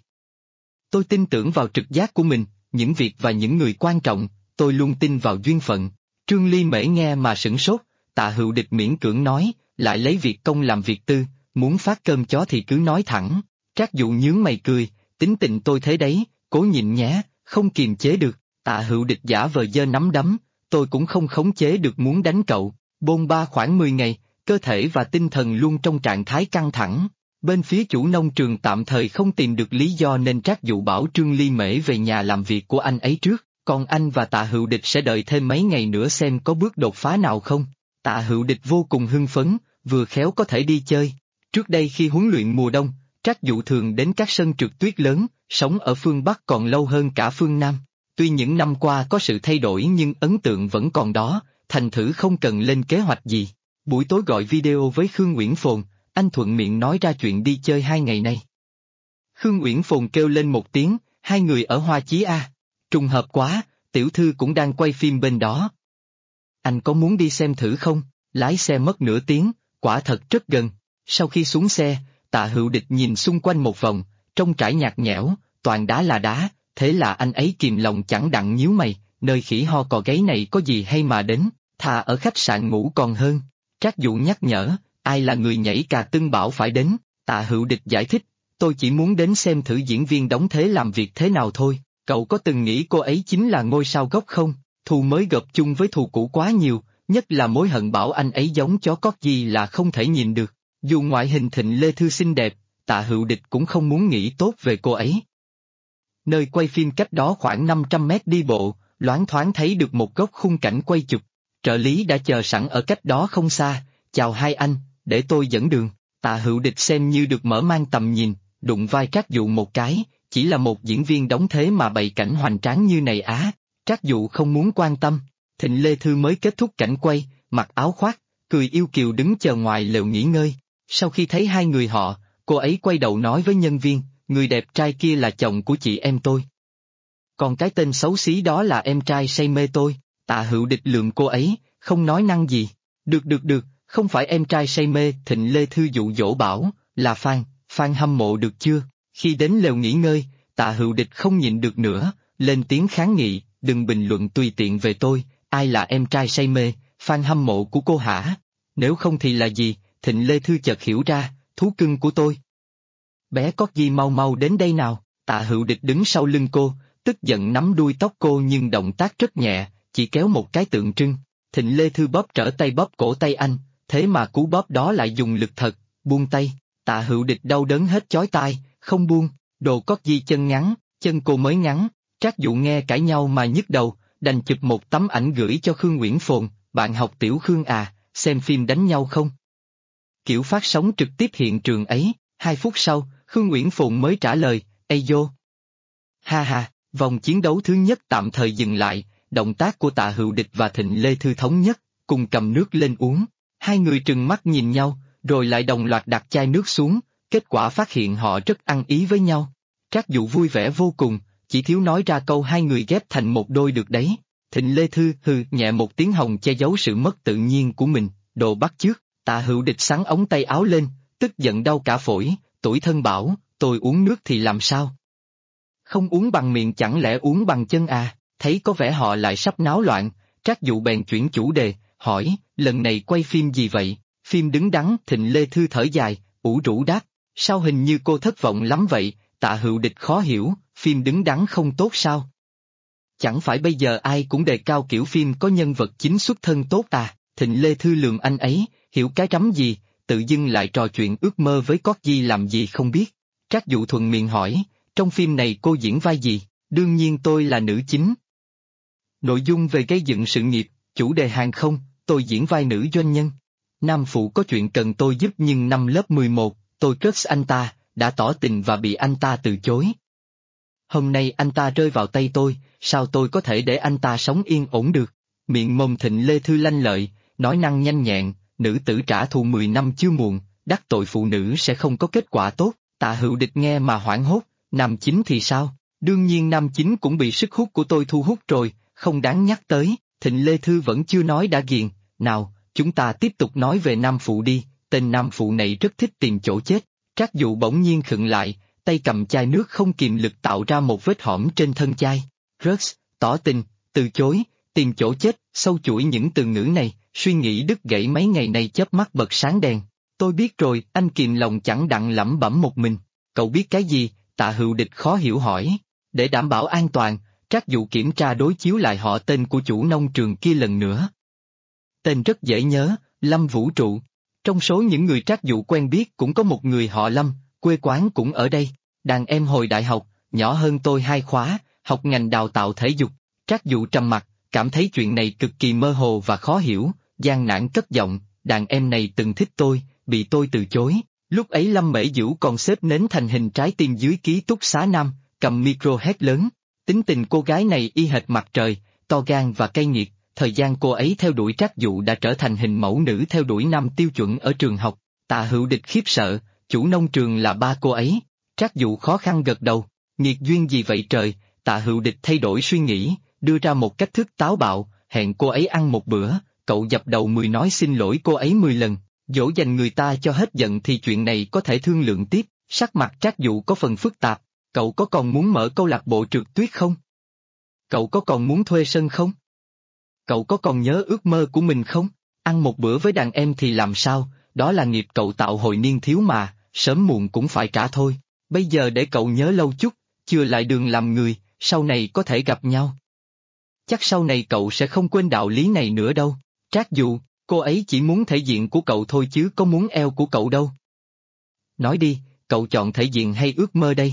Tôi tin tưởng vào trực giác của mình, những việc và những người quan trọng, tôi luôn tin vào duyên phận. Trương Ly Mễ nghe mà sửng sốt, Tạ Hữu Địch miễn cưỡng nói, lại lấy việc công làm việc tư, muốn phát cơm chó thì cứ nói thẳng. Trác Dụ nhướng mày cười, tính tình tôi thế đấy, cố nhịn nhé, không kiềm chế được. Tạ Hữu Địch giả vờ giơ nắm đấm, tôi cũng không khống chế được muốn đánh cậu. Bôn ba khoảng 10 ngày, cơ thể và tinh thần luôn trong trạng thái căng thẳng. Bên phía chủ nông trường tạm thời không tìm được lý do nên Trác Dụ bảo Trương Ly Mễ về nhà làm việc của anh ấy trước, còn anh và Tạ Hữu Địch sẽ đợi thêm mấy ngày nữa xem có bước đột phá nào không. Tạ Hữu Địch vô cùng hưng phấn, vừa khéo có thể đi chơi. Trước đây khi huấn luyện mùa đông, Trác Dụ thường đến các sân trượt tuyết lớn, sống ở phương Bắc còn lâu hơn cả phương Nam. Tuy những năm qua có sự thay đổi nhưng ấn tượng vẫn còn đó, thành thử không cần lên kế hoạch gì. Buổi tối gọi video với Khương Uyển Phồn, anh thuận miệng nói ra chuyện đi chơi 2 ngày nay. Khương Uyển Phồn kêu lên một tiếng, 2 người ở Hoa Chí à? Trùng hợp quá, tiểu thư cũng đang quay phim bên đó. Anh có muốn đi xem thử không? Lái xe mất nửa tiếng, quả thật rất gần. Sau khi xuống xe, Tạ Hữu Địch nhìn xung quanh một vòng, trông trải nhạt nhẽo, toàn đá là đá, thế là anh ấy kìm lòng chẳng đặng nhíu mày, nơi khỉ ho cò gáy này có gì hay mà đến, thà ở khách sạn ngủ còn hơn. Trác Dụ nhắc nhở, ai là người nhảy cà tưng bảo phải đến, Tạ Hữu Địch giải thích, tôi chỉ muốn đến xem thử diễn viên đóng thế làm việc thế nào thôi, cậu có từng nghĩ cô ấy chính là ngôi sao gốc không? Thù mới gộp chung với thù cũ quá nhiều, nhất là mối hận bảo anh ấy giống chó cót gì là không thể nhìn được. Dù ngoại hình Thịnh Lê Thư xinh đẹp, Tạ Hữu Địch cũng không muốn nghĩ tốt về cô ấy. Nơi quay phim cách đó khoảng 500 mét đi bộ, loáng thoáng thấy được một góc khung cảnh quay chụp. Trợ lý đã chờ sẵn ở cách đó không xa, chào hai anh, để tôi dẫn đường. Tạ Hữu Địch xem như được mở mang tầm nhìn, đụng vai Trác Dụ một cái, chỉ là một diễn viên đóng thế mà bày cảnh hoành tráng như này á. Trác Dụ không muốn quan tâm, Thịnh Lê Thư mới kết thúc cảnh quay, mặc áo khoác, cười yêu kiều đứng chờ ngoài lều nghỉ ngơi. Sau khi thấy hai người họ, cô ấy quay đầu nói với nhân viên, người đẹp trai kia là chồng của chị em tôi. Còn cái tên xấu xí đó là em trai say mê tôi. Tạ Hữu Địch lườm cô ấy, không nói năng gì. Được, không phải em trai say mê, Thịnh Lê Thư dụ dỗ bảo, là fan hâm mộ được chưa? Khi đến lều nghỉ ngơi, Tạ Hữu Địch không nhịn được nữa, lên tiếng kháng nghị, đừng bình luận tùy tiện về tôi, ai là em trai say mê, fan hâm mộ của cô hả? Nếu không thì là gì? Thịnh Lê Thư chợt hiểu ra, thú cưng của tôi. Bé có gì mau mau đến đây nào, Tạ Hữu Địch đứng sau lưng cô, tức giận nắm đuôi tóc cô nhưng động tác rất nhẹ, chỉ kéo một cái tượng trưng. Thịnh Lê Thư bóp trở tay bóp cổ tay anh, thế mà cú bóp đó lại dùng lực thật, buông tay. Tạ Hữu Địch đau đớn hết chói tai, không buông, đồ có gì chân ngắn, chân cô mới ngắn. Trác Dụ nghe cãi nhau mà nhức đầu, đành chụp một tấm ảnh gửi cho Khương Uyển Phồn, bạn học Tiểu Khương à, xem phim đánh nhau không? Kiểu phát sóng trực tiếp hiện trường ấy, 2 phút sau, Khương Uyển Phồn mới trả lời, ây dô. Ha, vòng chiến đấu thứ nhất tạm thời dừng lại, động tác của Tạ Hữu Địch và Thịnh Lê Thư thống nhất, cùng cầm nước lên uống. Hai người trừng mắt nhìn nhau, rồi lại đồng loạt đặt chai nước xuống, kết quả phát hiện họ rất ăn ý với nhau. Trác Dụ vui vẻ vô cùng, chỉ thiếu nói ra câu hai người ghép thành một đôi được đấy. Thịnh Lê Thư hừ nhẹ một tiếng hồng che giấu sự mất tự nhiên của mình, đồ bắt chước. Tạ Hữu Địch xắn ống tay áo lên, tức giận đau cả phổi, tủi thân bảo, tôi uống nước thì làm sao? Không uống bằng miệng chẳng lẽ uống bằng chân à? Thấy có vẻ họ lại sắp náo loạn, Trác Dụ bèn chuyển chủ đề, hỏi, lần này quay phim gì vậy? Phim đứng đắn. Thịnh Lê Thư thở dài, ủ rũ đáp, sao hình như cô thất vọng lắm vậy? Tạ Hữu Địch khó hiểu, phim đứng đắn không tốt sao? Chẳng phải bây giờ ai cũng đề cao kiểu phim có nhân vật chính xuất thân tốt à? Thịnh Lê Thư lườm anh ấy, hiểu cái rắm gì, tự dưng lại trò chuyện ước mơ với Cót Di làm gì không biết. Trác Dụ thuận miệng hỏi, trong phim này cô diễn vai gì? Đương nhiên tôi là nữ chính. Nội dung về gây dựng sự nghiệp, chủ đề hàng không, tôi diễn vai nữ doanh nhân. Nam phụ có chuyện cần tôi giúp nhưng năm lớp 11, tôi crush anh ta, đã tỏ tình và bị anh ta từ chối. Hôm nay anh ta rơi vào tay tôi, sao tôi có thể để anh ta sống yên ổn được? Miệng mồm Thịnh Lê Thư lanh lợi, nói năng nhanh nhẹn, nữ tử trả thù 10 năm chưa muộn, đắc tội phụ nữ sẽ không có kết quả tốt. Tạ Hữu Địch nghe mà hoảng hốt, nam chính thì sao? Đương nhiên nam chính cũng bị sức hút của tôi thu hút rồi, không đáng nhắc tới. Thịnh Lê Thư vẫn chưa nói đã ghiền, nào, chúng ta tiếp tục nói về nam phụ đi, tên nam phụ này rất thích tìm chỗ chết. Trác Dụ bỗng nhiên khựng lại, tay cầm chai nước không kìm lực tạo ra một vết hõm trên thân chai. Rớt, tỏ tình, từ chối, tìm chỗ chết, sâu chuỗi những từ ngữ này, suy nghĩ đứt gãy mấy ngày nay chớp mắt bật sáng đèn. Tôi biết rồi, anh kìm lòng chẳng đặng lẩm bẩm một mình. Cậu biết cái gì? Tạ Hữu Địch khó hiểu hỏi. Để đảm bảo an toàn, Trác Dụ kiểm tra đối chiếu lại họ tên của chủ nông trường kia lần nữa. Tên rất dễ nhớ, Lâm Vũ Trụ. Trong số những người Trác Dụ quen biết cũng có một người họ Lâm, quê quán cũng ở đây. Đàn em hồi đại học, nhỏ hơn tôi 2 khóa, học ngành đào tạo thể dục. Trác Dụ trầm mặt, cảm thấy chuyện này cực kỳ mơ hồ và khó hiểu, gian nản cất giọng, đàn em này từng thích tôi, bị tôi từ chối. Lúc ấy Lâm Mễ Dữu còn xếp nến thành hình trái tim dưới ký túc xá Nam, cầm micro hét lớn. Tính tình cô gái này y hệt mặt trời, to gan và cay nghiệt, thời gian cô ấy theo đuổi Trác Dụ đã trở thành hình mẫu nữ theo đuổi nam tiêu chuẩn ở trường học. Tạ Hữu Địch khiếp sợ, chủ nông trường là ba cô ấy. Trác Dụ khó khăn gật đầu, nghiệt duyên gì vậy trời? Tạ Hữu Địch thay đổi suy nghĩ, đưa ra một cách thức táo bạo, hẹn cô ấy ăn một bữa, cậu dập đầu 10 nói xin lỗi cô ấy 10 lần, Dỗ dành người ta cho hết giận thì chuyện này có thể thương lượng tiếp, sắc mặt Trác Dụ có phần phức tạp, cậu có còn muốn mở câu lạc bộ trượt tuyết không? Cậu có còn muốn thuê sân không? Cậu có còn nhớ ước mơ của mình không? Ăn một bữa với đàn em thì làm sao, đó là nghiệp cậu tạo hồi niên thiếu mà, sớm muộn cũng phải trả thôi. Bây giờ để cậu nhớ lâu chút, chừa lại đường làm người, sau này có thể gặp nhau. Chắc sau này cậu sẽ không quên đạo lý này nữa đâu. Trác Dụ, cô ấy chỉ muốn thể diện của cậu thôi chứ có muốn eo của cậu đâu. Nói đi, cậu chọn thể diện hay ước mơ đây?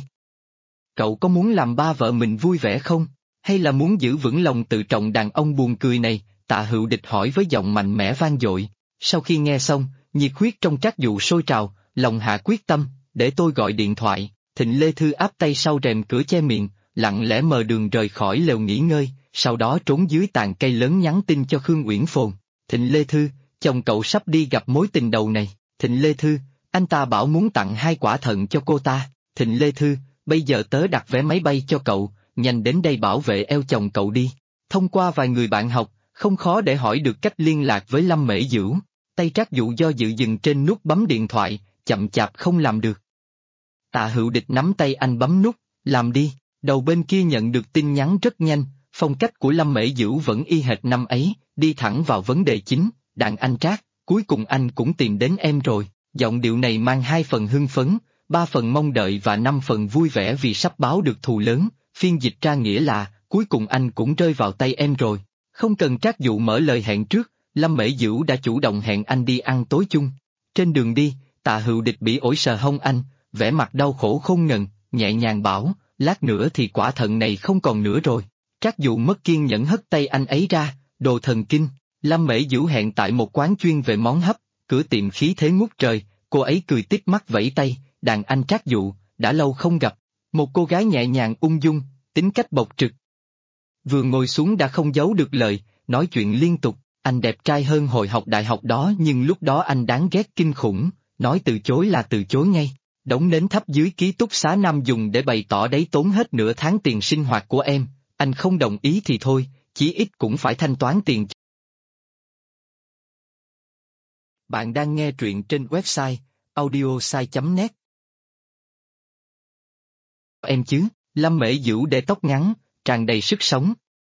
Cậu có muốn làm ba vợ mình vui vẻ không? Hay là muốn giữ vững lòng tự trọng đàn ông buồn cười này? Tạ Hữu Địch hỏi với giọng mạnh mẽ vang dội. Sau khi nghe xong, nhiệt huyết trong Trác Dụ sôi trào, lòng hạ quyết tâm, để tôi gọi điện thoại. Thịnh Lê Thư áp tay sau rèm cửa che miệng, lặng lẽ mờ đường rời khỏi lều nghỉ ngơi, sau đó trốn dưới tàn cây lớn nhắn tin cho Khương Uyển Phồn. Thịnh Lê Thư, chồng cậu sắp đi gặp mối tình đầu này. Thịnh Lê Thư, anh ta bảo muốn tặng 2 quả thận cho cô ta. Thịnh Lê Thư, bây giờ tớ đặt vé máy bay cho cậu, nhanh đến đây bảo vệ eo chồng cậu đi. Thông qua vài người bạn học, không khó để hỏi được cách liên lạc với Lâm Mễ Dửu. Tay Trác Dụ do dự dừng trên nút bấm điện thoại, chậm chạp không làm được. Tạ Hữu Địch nắm tay anh bấm nút, làm đi. Đầu bên kia nhận được tin nhắn rất nhanh, phong cách của Lâm Mễ Dửu vẫn y hệt năm ấy, đi thẳng vào vấn đề chính. Đàn anh Trác, cuối cùng anh cũng tìm đến em rồi. Giọng điệu này mang 2 phần hưng phấn, 3 phần mong đợi và 5 phần vui vẻ vì sắp báo được thù lớn. Phiên dịch ra nghĩa là, cuối cùng anh cũng rơi vào tay em rồi. Không cần Trác Dụ mở lời hẹn trước, Lâm Mễ Dửu đã chủ động hẹn anh đi ăn tối chung. Trên đường đi, Tạ Hữu Địch bỉ ổi sờ hông anh, vẻ mặt đau khổ khôn ngần, nhẹ nhàng bảo, lát nữa thì quả thận này không còn nữa rồi. Trác Dụ mất kiên nhẫn hất tay anh ấy ra, đồ thần kinh. Lâm Mễ Dửu hẹn tại một quán chuyên về món hấp, cửa tiệm khí thế ngút trời, cô ấy cười tít mắt vẫy tay, đàn anh Trác Dụ, đã lâu không gặp. Một cô gái nhẹ nhàng ung dung, tính cách bộc trực. Vừa ngồi xuống đã không giấu được lời, nói chuyện liên tục, anh đẹp trai hơn hồi học đại học đó nhưng lúc đó anh đáng ghét kinh khủng, nói từ chối là từ chối ngay. Đống nến thấp dưới ký túc xá Nam dùng để bày tỏ đấy tốn hết nửa tháng tiền sinh hoạt của em, anh không đồng ý thì thôi, chí ít cũng phải thanh toán tiền. Bạn đang nghe truyện trên website audiosai.net. Em chứ, Lâm Mễ Dửu để tóc ngắn, tràn đầy sức sống.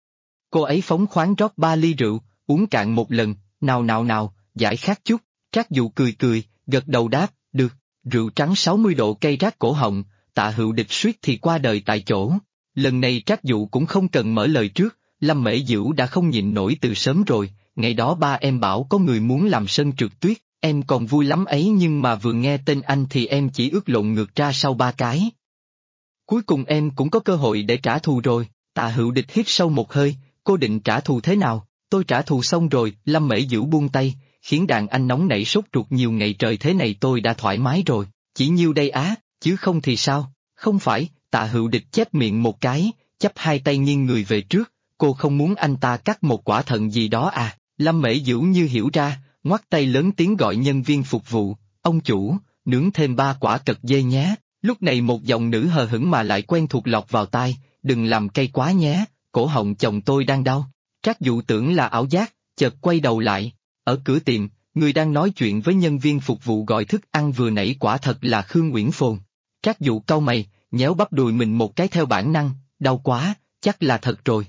Cô ấy phóng khoáng rót 3 ly rượu, uống cạn một lần, nào, giải khát chút. Trác Dụ cười cười, gật đầu đáp, được. Rượu trắng 60 độ cay rát cổ họng, Tạ Hữu Địch suýt thì qua đời tại chỗ. Lần này Trác Dụ cũng không cần mở lời trước, Lâm Mễ Dửu đã không nhịn nổi từ sớm rồi. Ngày đó ba em bảo có người muốn làm sân trượt tuyết, em còn vui lắm ấy nhưng mà vừa nghe tên anh thì em chỉ ướt lộn ngược ra sau 3 cái. Cuối cùng em cũng có cơ hội để trả thù rồi. Tạ Hữu Địch hít sâu một hơi, cô định trả thù thế nào? Tôi trả thù xong rồi. Lâm Mễ Dửu buông tay, khiến đàn anh nóng nảy sốt ruột nhiều ngày trời thế này tôi đã thoải mái rồi, chỉ nhiêu đây á, chứ không thì sao? Không phải, Tạ Hữu Địch chép miệng một cái, chắp 2 tay nghiêng người về trước, cô không muốn anh ta cắt một quả thận gì đó à? Lâm Mễ Dửu như hiểu ra, ngoắt tay lớn tiếng gọi nhân viên phục vụ, ông chủ, nướng thêm 3 quả cật dê nhé. Lúc này một giọng nữ hờ hững mà lại quen thuộc lọt vào tai, đừng làm cay quá nhé, cổ họng chồng tôi đang đau. Trác Dụ tưởng là ảo giác, chợt quay đầu lại, ở cửa tiệm, người đang nói chuyện với nhân viên phục vụ gọi thức ăn vừa nãy quả thật là Khương Uyển Phồn. Trác Dụ cau mày, nhéo bắp đùi mình một cái theo bản năng, đau quá, chắc là thật rồi.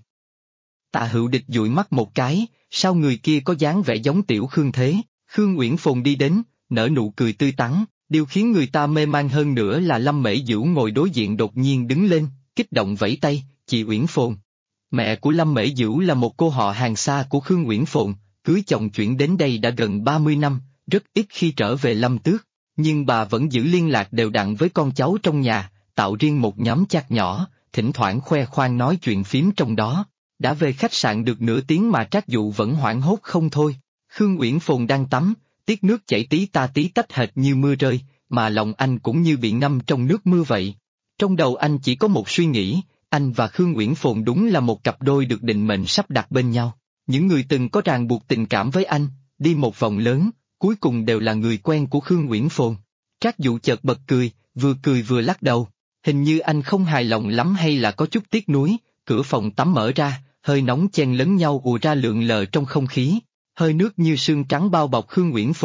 Tạ Hữu Địch dụi mắt một cái, sao người kia có dáng vẻ giống tiểu Khương thế? Khương Uyển Phồn đi đến, nở nụ cười tươi tắn, điều khiến người ta mê man hơn nữa là Lâm Mễ Dửu ngồi đối diện đột nhiên đứng lên, kích động vẫy tay, chị Uyển Phồn. Mẹ của Lâm Mễ Dửu là một cô họ hàng xa của Khương Uyển Phồn, cưới chồng chuyển đến đây đã gần 30 năm, rất ít khi trở về Lâm Tước, nhưng bà vẫn giữ liên lạc đều đặn với con cháu trong nhà, tạo riêng một nhóm chat nhỏ, thỉnh thoảng khoe khoang nói chuyện phím trong đó. Đã về khách sạn được nửa tiếng mà Trác Dụ vẫn hoảng hốt không thôi. Khương Uyển Phồn đang tắm, tiết nước chảy tí ta tí tách hệt như mưa rơi, mà lòng anh cũng như bị ngâm trong nước mưa vậy. Trong đầu anh chỉ có một suy nghĩ, anh và Khương Uyển Phồn đúng là một cặp đôi được định mệnh sắp đặt bên nhau. Những người từng có ràng buộc tình cảm với anh, đi một vòng lớn, cuối cùng đều là người quen của Khương Uyển Phồn. Trác Dụ chợt bật cười vừa lắc đầu. Hình như anh không hài lòng lắm hay là có chút tiếc nuối. Cửa phòng tắm mở ra, hơi nóng chen lấn nhau ùa ra lượn lờ trong không khí. Hơi nước như sương trắng bao bọc Khương Uyển Phồn,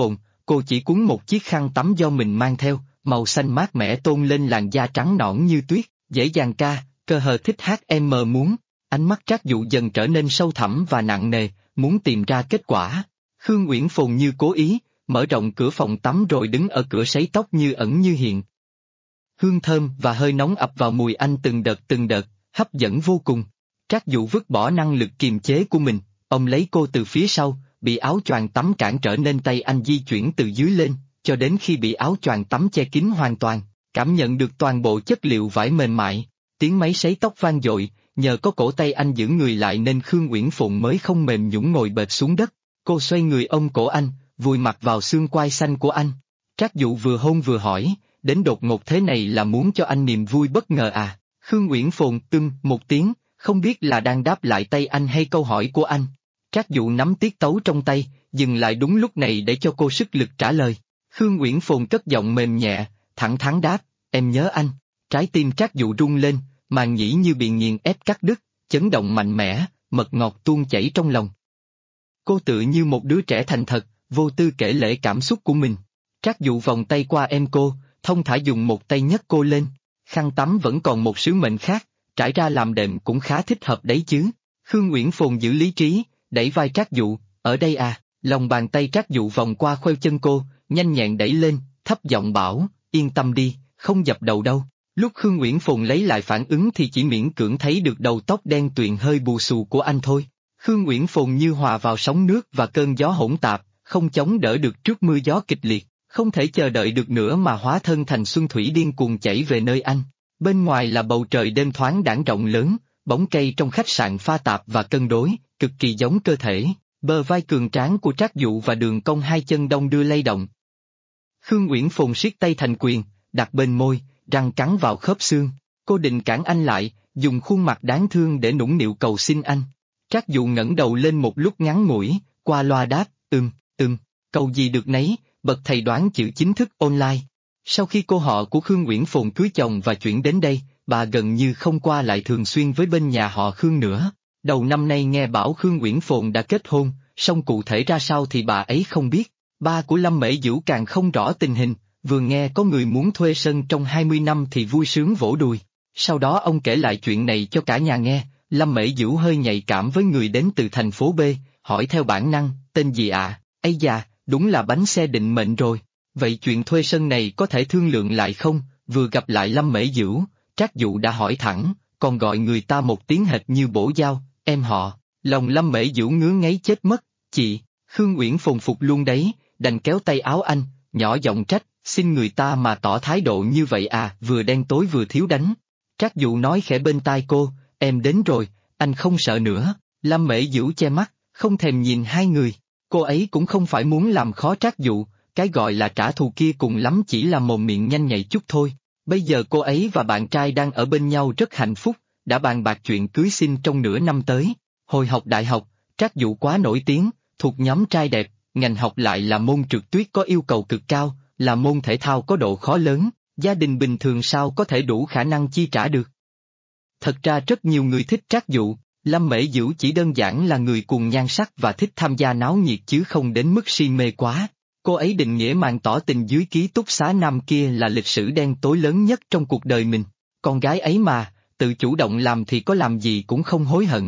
cô chỉ cuốn một chiếc khăn tắm do mình mang theo, màu xanh mát mẻ tôn lên làn da trắng nõn như tuyết, dễ dàng cơ hờ thích HM muốn. Ánh mắt Trác Dụ dần trở nên sâu thẳm và nặng nề, muốn tìm ra kết quả. Khương Uyển Phồn như cố ý, mở rộng cửa phòng tắm rồi đứng ở cửa sấy tóc như ẩn như hiện. Hương thơm và hơi nóng ập vào mùi anh từng đợt, hấp dẫn vô cùng. Trác Dụ vứt bỏ năng lực kiềm chế của mình, ông lấy cô từ phía sau, bị áo choàng tắm cản trở nên tay anh di chuyển từ dưới lên, cho đến khi bị áo choàng tắm che kín hoàn toàn, cảm nhận được toàn bộ chất liệu vải mềm mại. Tiếng máy sấy tóc vang dội, nhờ có cổ tay anh giữ người lại nên Khương Uyển Phồn mới không mềm nhũn ngồi bệt xuống đất. Cô xoay người ôm cổ anh, vùi mặt vào xương quai xanh của anh. Trác Dụ vừa hôn vừa hỏi, đến đột ngột thế này là muốn cho anh niềm vui bất ngờ à? Khương Uyển Phồn một tiếng, không biết là đang đáp lại tay anh hay câu hỏi của anh. Trác Dụ nắm tiết tấu trong tay, dừng lại đúng lúc này để cho cô sức lực trả lời. Khương Uyển Phồn cất giọng mềm nhẹ, thẳng thắn đáp, em nhớ anh. Trái tim Trác Dụ rung lên, màng nhĩ như bị nghiền ép cắt đứt, chấn động mạnh mẽ, mật ngọt tuôn chảy trong lòng. Cô tựa như một đứa trẻ thành thật, vô tư kể lể cảm xúc của mình. Trác Dụ vòng tay qua em cô, thông thả dùng một tay nhấc cô lên. Khăn tắm vẫn còn một sứ mệnh khác, trải ra làm đệm cũng khá thích hợp đấy chứ. Khương Uyển Phồn giữ lý trí, đẩy vai Trác Dụ, ở đây à, lòng bàn tay Trác Dụ vòng qua khuỷu chân cô, nhanh nhẹn đẩy lên, thấp giọng bảo, yên tâm đi, không dập đầu đâu. Lúc Khương Uyển Phồn lấy lại phản ứng thì chỉ miễn cưỡng thấy được đầu tóc đen tuyền hơi bù xù của anh thôi. Khương Uyển Phồn như hòa vào sóng nước và cơn gió hỗn tạp, không chống đỡ được trước mưa gió kịch liệt, không thể chờ đợi được nữa mà hóa thân thành xuân thủy điên cuồng chảy về nơi anh. Bên ngoài là bầu trời đêm thoáng đãng rộng lớn, bóng cây trong khách sạn pha tạp và cân đối, cực kỳ giống cơ thể, bờ vai cường tráng của Trác Dụ và đường cong hai chân đong đưa lay động. Khương Uyển Phồn siết tay thành quyền, đặt bên môi, răng cắn vào khớp xương. Cô định cản anh lại, dùng khuôn mặt đáng thương để nũng nịu cầu xin anh. Trác Dụ ngẩng đầu lên một lúc ngắn ngủi, qua loa đáp, cầu gì được nấy, bậc thầy đoán chữ chính thức online. Sau khi cô họ của Khương Uyển Phồn cưới chồng và chuyển đến đây, bà gần như không qua lại thường xuyên với bên nhà họ Khương nữa. Đầu năm nay nghe bảo Khương Uyển Phồn đã kết hôn, song cụ thể ra sao thì bà ấy không biết. Ba của Lâm Mễ Dữu càng không rõ tình hình, vừa nghe có người muốn thuê sân trong 20 năm thì vui sướng vỗ đùi. Sau đó ông kể lại chuyện này cho cả nhà nghe, Lâm Mễ Dữu hơi nhạy cảm với người đến từ thành phố B, hỏi theo bản năng, tên gì ạ? Ây da, đúng là bánh xe định mệnh rồi. Vậy chuyện thuê sân này có thể thương lượng lại không? Vừa gặp lại Lâm Mễ Dữu, Trác Dụ đã hỏi thẳng, còn gọi người ta một tiếng hệt như bổ dao, em họ. Lòng Lâm Mễ Dữu ngứa ngáy chết mất, chị. Khương Uyển Phồn phục luôn đấy, đành kéo tay áo anh, nhỏ giọng trách, xin người ta mà tỏ thái độ như vậy à, vừa đen tối vừa thiếu đánh. Trác Dụ nói khẽ bên tai cô, em đến rồi, anh không sợ nữa. Lâm Mễ Dữu che mắt, không thèm nhìn hai người. Cô ấy cũng không phải muốn làm khó Trác Dụ, cái gọi là trả thù kia cùng lắm chỉ là mồm miệng nhanh nhạy chút thôi. Bây giờ cô ấy và bạn trai đang ở bên nhau rất hạnh phúc, đã bàn bạc chuyện cưới xin trong nửa năm tới. Hồi học đại học, Trác Dụ quá nổi tiếng, thuộc nhóm trai đẹp, ngành học lại là môn trượt tuyết có yêu cầu cực cao, là môn thể thao có độ khó lớn, gia đình bình thường sao có thể đủ khả năng chi trả được. Thật ra rất nhiều người thích Trác Dụ, Lâm Mễ Dữu chỉ đơn giản là người cuồng nhan sắc và thích tham gia náo nhiệt chứ không đến mức si mê quá. Cô ấy định nghĩa màn tỏ tình dưới ký túc xá nam kia là lịch sử đen tối lớn nhất trong cuộc đời mình. Con gái ấy mà, tự chủ động làm thì có làm gì cũng không hối hận.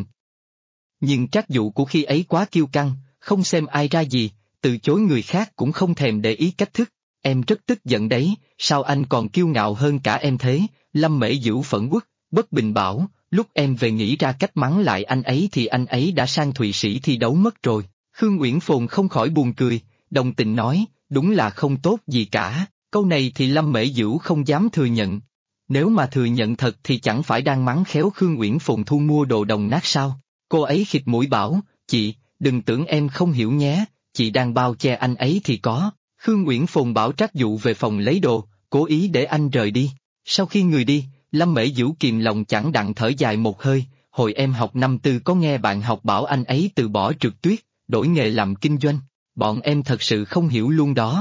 Nhưng Trác Dụ của khi ấy quá kiêu căng, không xem ai ra gì, từ chối người khác cũng không thèm để ý cách thức. Em rất tức giận đấy, sao anh còn kiêu ngạo hơn cả em thế? Lâm Mễ Dữu phẫn uất, bất bình bảo, lúc em về nghĩ ra cách mắng lại anh ấy thì anh ấy đã sang Thụy Sĩ thi đấu mất rồi. Khương Uyển Phồn không khỏi buồn cười, đồng tình nói, đúng là không tốt gì cả. Câu này thì Lâm Mễ Dữu không dám thừa nhận. Nếu mà thừa nhận thật thì chẳng phải đang mắng khéo Khương Uyển Phồn thu mua đồ đồng nát sao? Cô ấy khịt mũi bảo, chị, đừng tưởng em không hiểu nhé, chị đang bao che anh ấy thì có. Khương Uyển Phồn bảo Trác Dụ về phòng lấy đồ, cố ý để anh rời đi. Sau khi người đi, Lâm Mễ Dữu kìm lòng chẳng đặng thở dài một hơi, hồi em học năm tư có nghe bạn học bảo anh ấy từ bỏ trượt tuyết, đổi nghề làm kinh doanh, bọn em thật sự không hiểu luôn đó.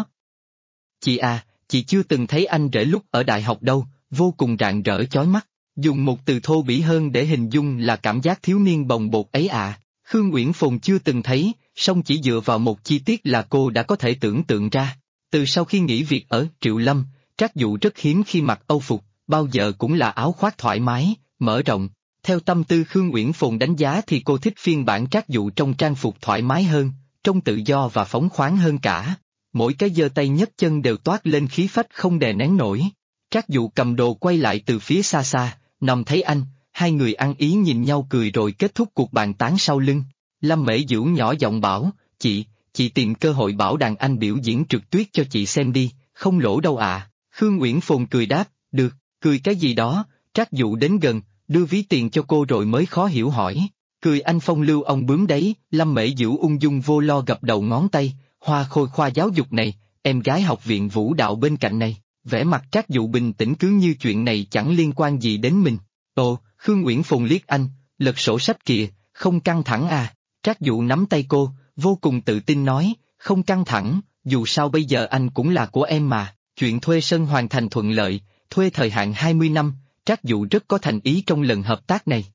Chị à, chị chưa từng thấy anh rể lúc ở đại học đâu, vô cùng rạng rỡ chói mắt, dùng một từ thô bỉ hơn để hình dung là cảm giác thiếu niên bồng bột ấy à. Khương Uyển Phồn chưa từng thấy, song chỉ dựa vào một chi tiết là cô đã có thể tưởng tượng ra. Từ sau khi nghỉ việc ở Triệu Lâm, Trác Dụ rất hiếm khi mặc âu phục, bao giờ cũng là áo khoác thoải mái, mở rộng. Theo tâm tư Khương Uyển Phồn đánh giá thì cô thích phiên bản Trác Dụ trong trang phục thoải mái hơn, trông tự do và phóng khoáng hơn cả. Mỗi cái giơ tay nhấc chân đều toát lên khí phách không đè nén nổi. Trác Dụ cầm đồ quay lại từ phía xa xa, nằm thấy anh, hai người ăn ý nhìn nhau cười rồi kết thúc cuộc bàn tán sau lưng. Lâm Mễ Dữu nhỏ giọng bảo, chị tìm cơ hội bảo đàn anh biểu diễn trượt tuyết cho chị xem đi, không lỗ đâu ạ. Khương Uyển Phồn cười đáp, được, cười cái gì đó. Trác Dụ đến gần, đưa ví tiền cho cô rồi mới khó hiểu hỏi, cười anh phong lưu ông bướm đấy. Lâm Mễ Dữu ung dung vô lo gập đầu ngón tay, hoa khôi khoa giáo dục này, em gái học viện vũ đạo bên cạnh này. Vẻ mặt Trác Dụ bình tĩnh cứ như chuyện này chẳng liên quan gì đến mình. Ồ, Khương Uyển Phồn liếc anh, lật sổ sách kìa, không căng thẳng à? Trác Dụ nắm tay cô, vô cùng tự tin nói, không căng thẳng, dù sao bây giờ anh cũng là của em mà. Chuyện thuê sân hoàn thành thuận lợi, thuê thời hạn 20 năm, Trác Dụ rất có thành ý trong lần hợp tác này.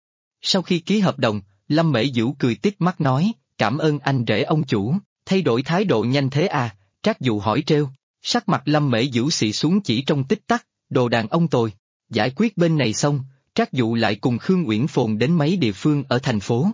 Sau khi ký hợp đồng, Lâm Mễ Dữu cười tít mắt nói, cảm ơn anh rể ông chủ, thay đổi thái độ nhanh thế à? Trác Dụ hỏi trêu. Sắc mặt Lâm Mễ Dữu xị xuống chỉ trong tích tắc, đồ đàn ông tồi. Giải quyết bên này xong, Trác Dụ lại cùng Khương Uyển Phồn đến mấy địa phương ở thành phố.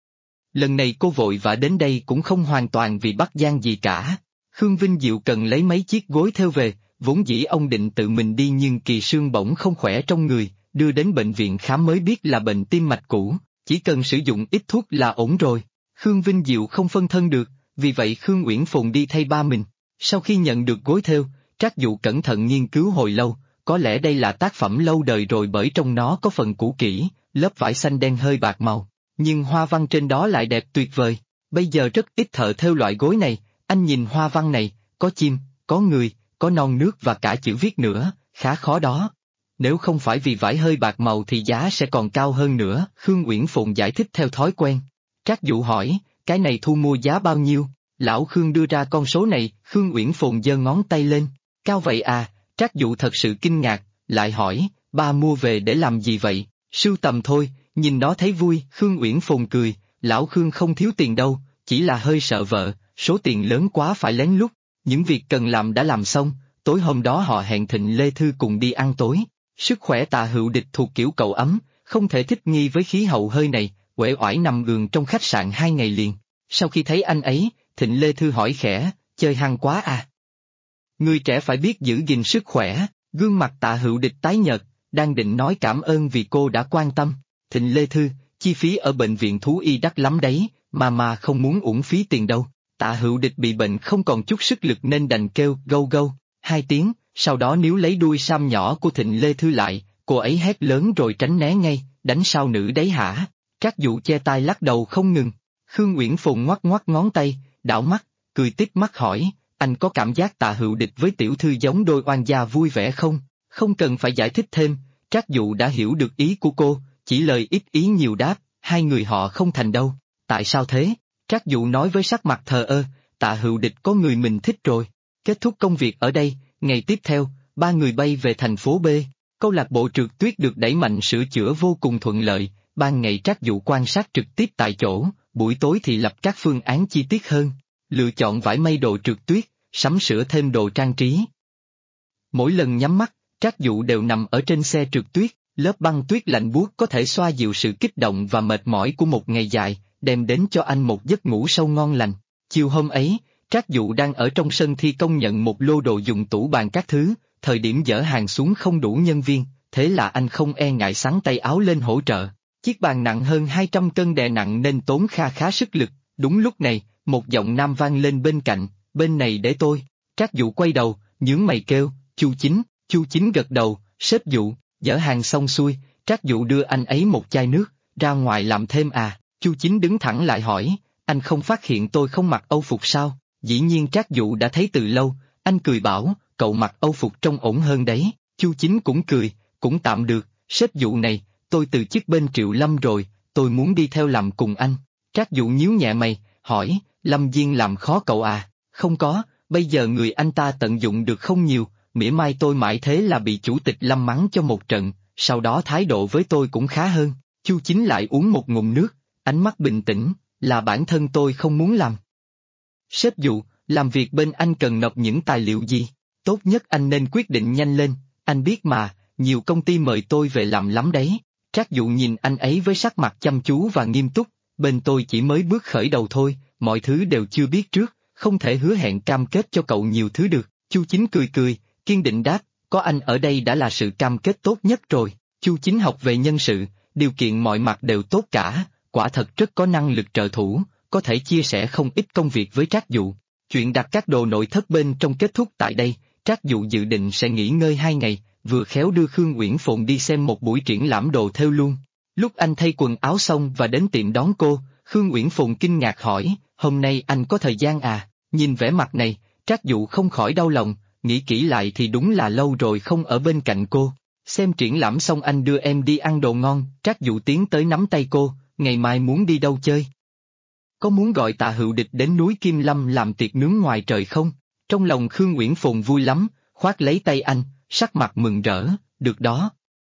Lần này cô vội vã đến đây cũng không hoàn toàn vì Bắc Giang gì cả. Khương Vinh Diệu cần lấy mấy chiếc gối theo về, vốn dĩ ông định tự mình đi nhưng Kỳ Sương bỗng không khỏe trong người, đưa đến bệnh viện khám mới biết là bệnh tim mạch cũ, chỉ cần sử dụng ít thuốc là ổn rồi. Khương Vinh Diệu không phân thân được, vì vậy Khương Uyển Phồn đi thay ba mình. Sau khi nhận được gối theo, Trác Dụ cẩn thận nghiên cứu hồi lâu, có lẽ đây là tác phẩm lâu đời rồi bởi trong nó có phần cũ kỹ, lớp vải xanh đen hơi bạc màu, nhưng hoa văn trên đó lại đẹp tuyệt vời. Bây giờ rất ít thợ thêu loại gối này, anh nhìn hoa văn này, có chim, có người, có non nước và cả chữ viết nữa, khá khó đó. Nếu không phải vì vải hơi bạc màu thì giá sẽ còn cao hơn nữa, Khương Uyển Phồn giải thích theo thói quen. Trác Dụ hỏi, cái này thu mua giá bao nhiêu? Lão Khương đưa ra con số này, Khương Uyển Phồn giơ ngón tay lên, cao vậy à? Trác Dụ thật sự kinh ngạc, lại hỏi, ba mua về để làm gì vậy? Sưu tầm thôi, nhìn nó thấy vui. Khương Uyển Phồn cười, lão Khương không thiếu tiền đâu, chỉ là hơi sợ vợ, số tiền lớn quá phải lén lút, những việc cần làm đã làm xong, tối hôm đó họ hẹn Thịnh Lê Thư cùng đi ăn tối. Sức khỏe Tạ Hữu Địch thuộc kiểu cậu ấm, không thể thích nghi với khí hậu hơi này, uể oải nằm gườn trong khách sạn 2 ngày liền. Sau khi thấy anh ấy, Thịnh Lê Thư hỏi khẽ, chơi hăng quá à? Người trẻ phải biết giữ gìn sức khỏe. Gương mặt Tạ Hữu Địch tái nhợt, đang định nói cảm ơn vì cô đã quan tâm. Thịnh Lê Thư, chi phí ở bệnh viện thú y đắt lắm đấy, mà không muốn uổng phí tiền đâu. Tạ Hữu Địch bị bệnh không còn chút sức lực nên đành kêu gâu gâu 2 tiếng, sau đó níu lấy đuôi sam nhỏ của Thịnh Lê Thư lại, cô ấy hét lớn rồi tránh né ngay, đánh sao nữ đấy hả? Trác Dụ che tai lắc đầu không ngừng. Khương Uyển Phồn ngoắc ngoắc ngón tay, đảo mắt, cười tít mắt hỏi, anh có cảm giác Tạ Hữu Địch với tiểu thư giống đôi oan gia vui vẻ không? Không cần phải giải thích thêm, Trác Dụ đã hiểu được ý của cô, chỉ lời ít ý nhiều đáp, hai người họ không thành đâu. Tại sao thế? Trác Dụ nói với sắc mặt thờ ơ, Tạ Hữu Địch có người mình thích rồi. Kết thúc công việc ở đây, ngày tiếp theo, ba người bay về thành phố B. Câu lạc bộ trượt tuyết được đẩy mạnh sửa chữa vô cùng thuận lợi, ban ngày Trác Dụ quan sát trực tiếp tại chỗ, buổi tối thì lập các phương án chi tiết hơn, lựa chọn vải may đồ trượt tuyết, sắm sửa thêm đồ trang trí. Mỗi lần nhắm mắt, Trác Dụ đều nằm ở trên xe trượt tuyết, lớp băng tuyết lạnh buốt có thể xoa dịu sự kích động và mệt mỏi của một ngày dài, đem đến cho anh một giấc ngủ sâu ngon lành. Chiều hôm ấy, Trác Dụ đang ở trong sân thi công nhận một lô đồ dùng tủ bàn các thứ, thời điểm dỡ hàng xuống không đủ nhân viên, thế là anh không e ngại xắn tay áo lên hỗ trợ. Chiếc bàn nặng hơn 200 cân đè nặng nên tốn khá sức lực, đúng lúc này, một giọng nam vang lên bên cạnh, bên này để tôi. Trác Dụ quay đầu, nhướng mày kêu, Chu Chính. Chu Chính gật đầu, sếp Dụ. Dỡ hàng xong xuôi, Trác Dụ đưa anh ấy một chai nước, ra ngoài làm thêm à? Chu Chính đứng thẳng lại hỏi, anh không phát hiện tôi không mặc âu phục sao? Dĩ nhiên Trác Dụ đã thấy từ lâu, anh cười bảo, cậu mặc âu phục trông ổn hơn đấy. Chu Chính cũng cười, cũng tạm được, sếp Dụ này, tôi từ chức bên Triệu Lâm rồi, tôi muốn đi theo làm cùng anh. Trác Dụ nhíu nhẹ mày, hỏi, Lâm Diên làm khó cậu à? Không có, bây giờ người anh ta tận dụng được không nhiều, mỉa mai tôi mãi thế là bị chủ tịch Lâm mắng cho một trận, sau đó thái độ với tôi cũng khá hơn. Chu Chính lại uống một ngụm nước, ánh mắt bình tĩnh, là bản thân tôi không muốn làm. Sếp Dụ, làm việc bên anh cần nộp những tài liệu gì? Tốt nhất anh nên quyết định nhanh lên, anh biết mà, nhiều công ty mời tôi về làm lắm đấy. Trác Dụ nhìn anh ấy với sắc mặt chăm chú và nghiêm túc, bên tôi chỉ mới bước khởi đầu thôi, mọi thứ đều chưa biết trước, không thể hứa hẹn cam kết cho cậu nhiều thứ được. Chu Chính cười cười, kiên định đáp, có anh ở đây đã là sự cam kết tốt nhất rồi. Chu Chính học về nhân sự, điều kiện mọi mặt đều tốt cả, quả thật rất có năng lực trợ thủ, có thể chia sẻ không ít công việc với Trác Dụ. Chuyện đặt các đồ nội thất bên trong kết thúc tại đây, Trác Dụ dự định sẽ nghỉ ngơi 2 ngày, vừa khéo đưa Khương Uyển Phồn đi xem một buổi triển lãm đồ thêu luôn. Lúc anh thay quần áo xong và đến tiệm đón cô, Khương Uyển Phồn kinh ngạc hỏi, hôm nay anh có thời gian à? Nhìn vẻ mặt này, Trác Dụ không khỏi đau lòng, nghĩ kỹ lại thì đúng là lâu rồi không ở bên cạnh cô. Xem triển lãm xong anh đưa em đi ăn đồ ngon, Trác Dụ tiến tới nắm tay cô, ngày mai muốn đi đâu chơi? Có muốn gọi Tạ Hữu Địch đến núi Kim Lâm làm tiệc nướng ngoài trời không? Trong lòng Khương Uyển Phồn vui lắm, khoác lấy tay anh, sắc mặt mừng rỡ, được đó.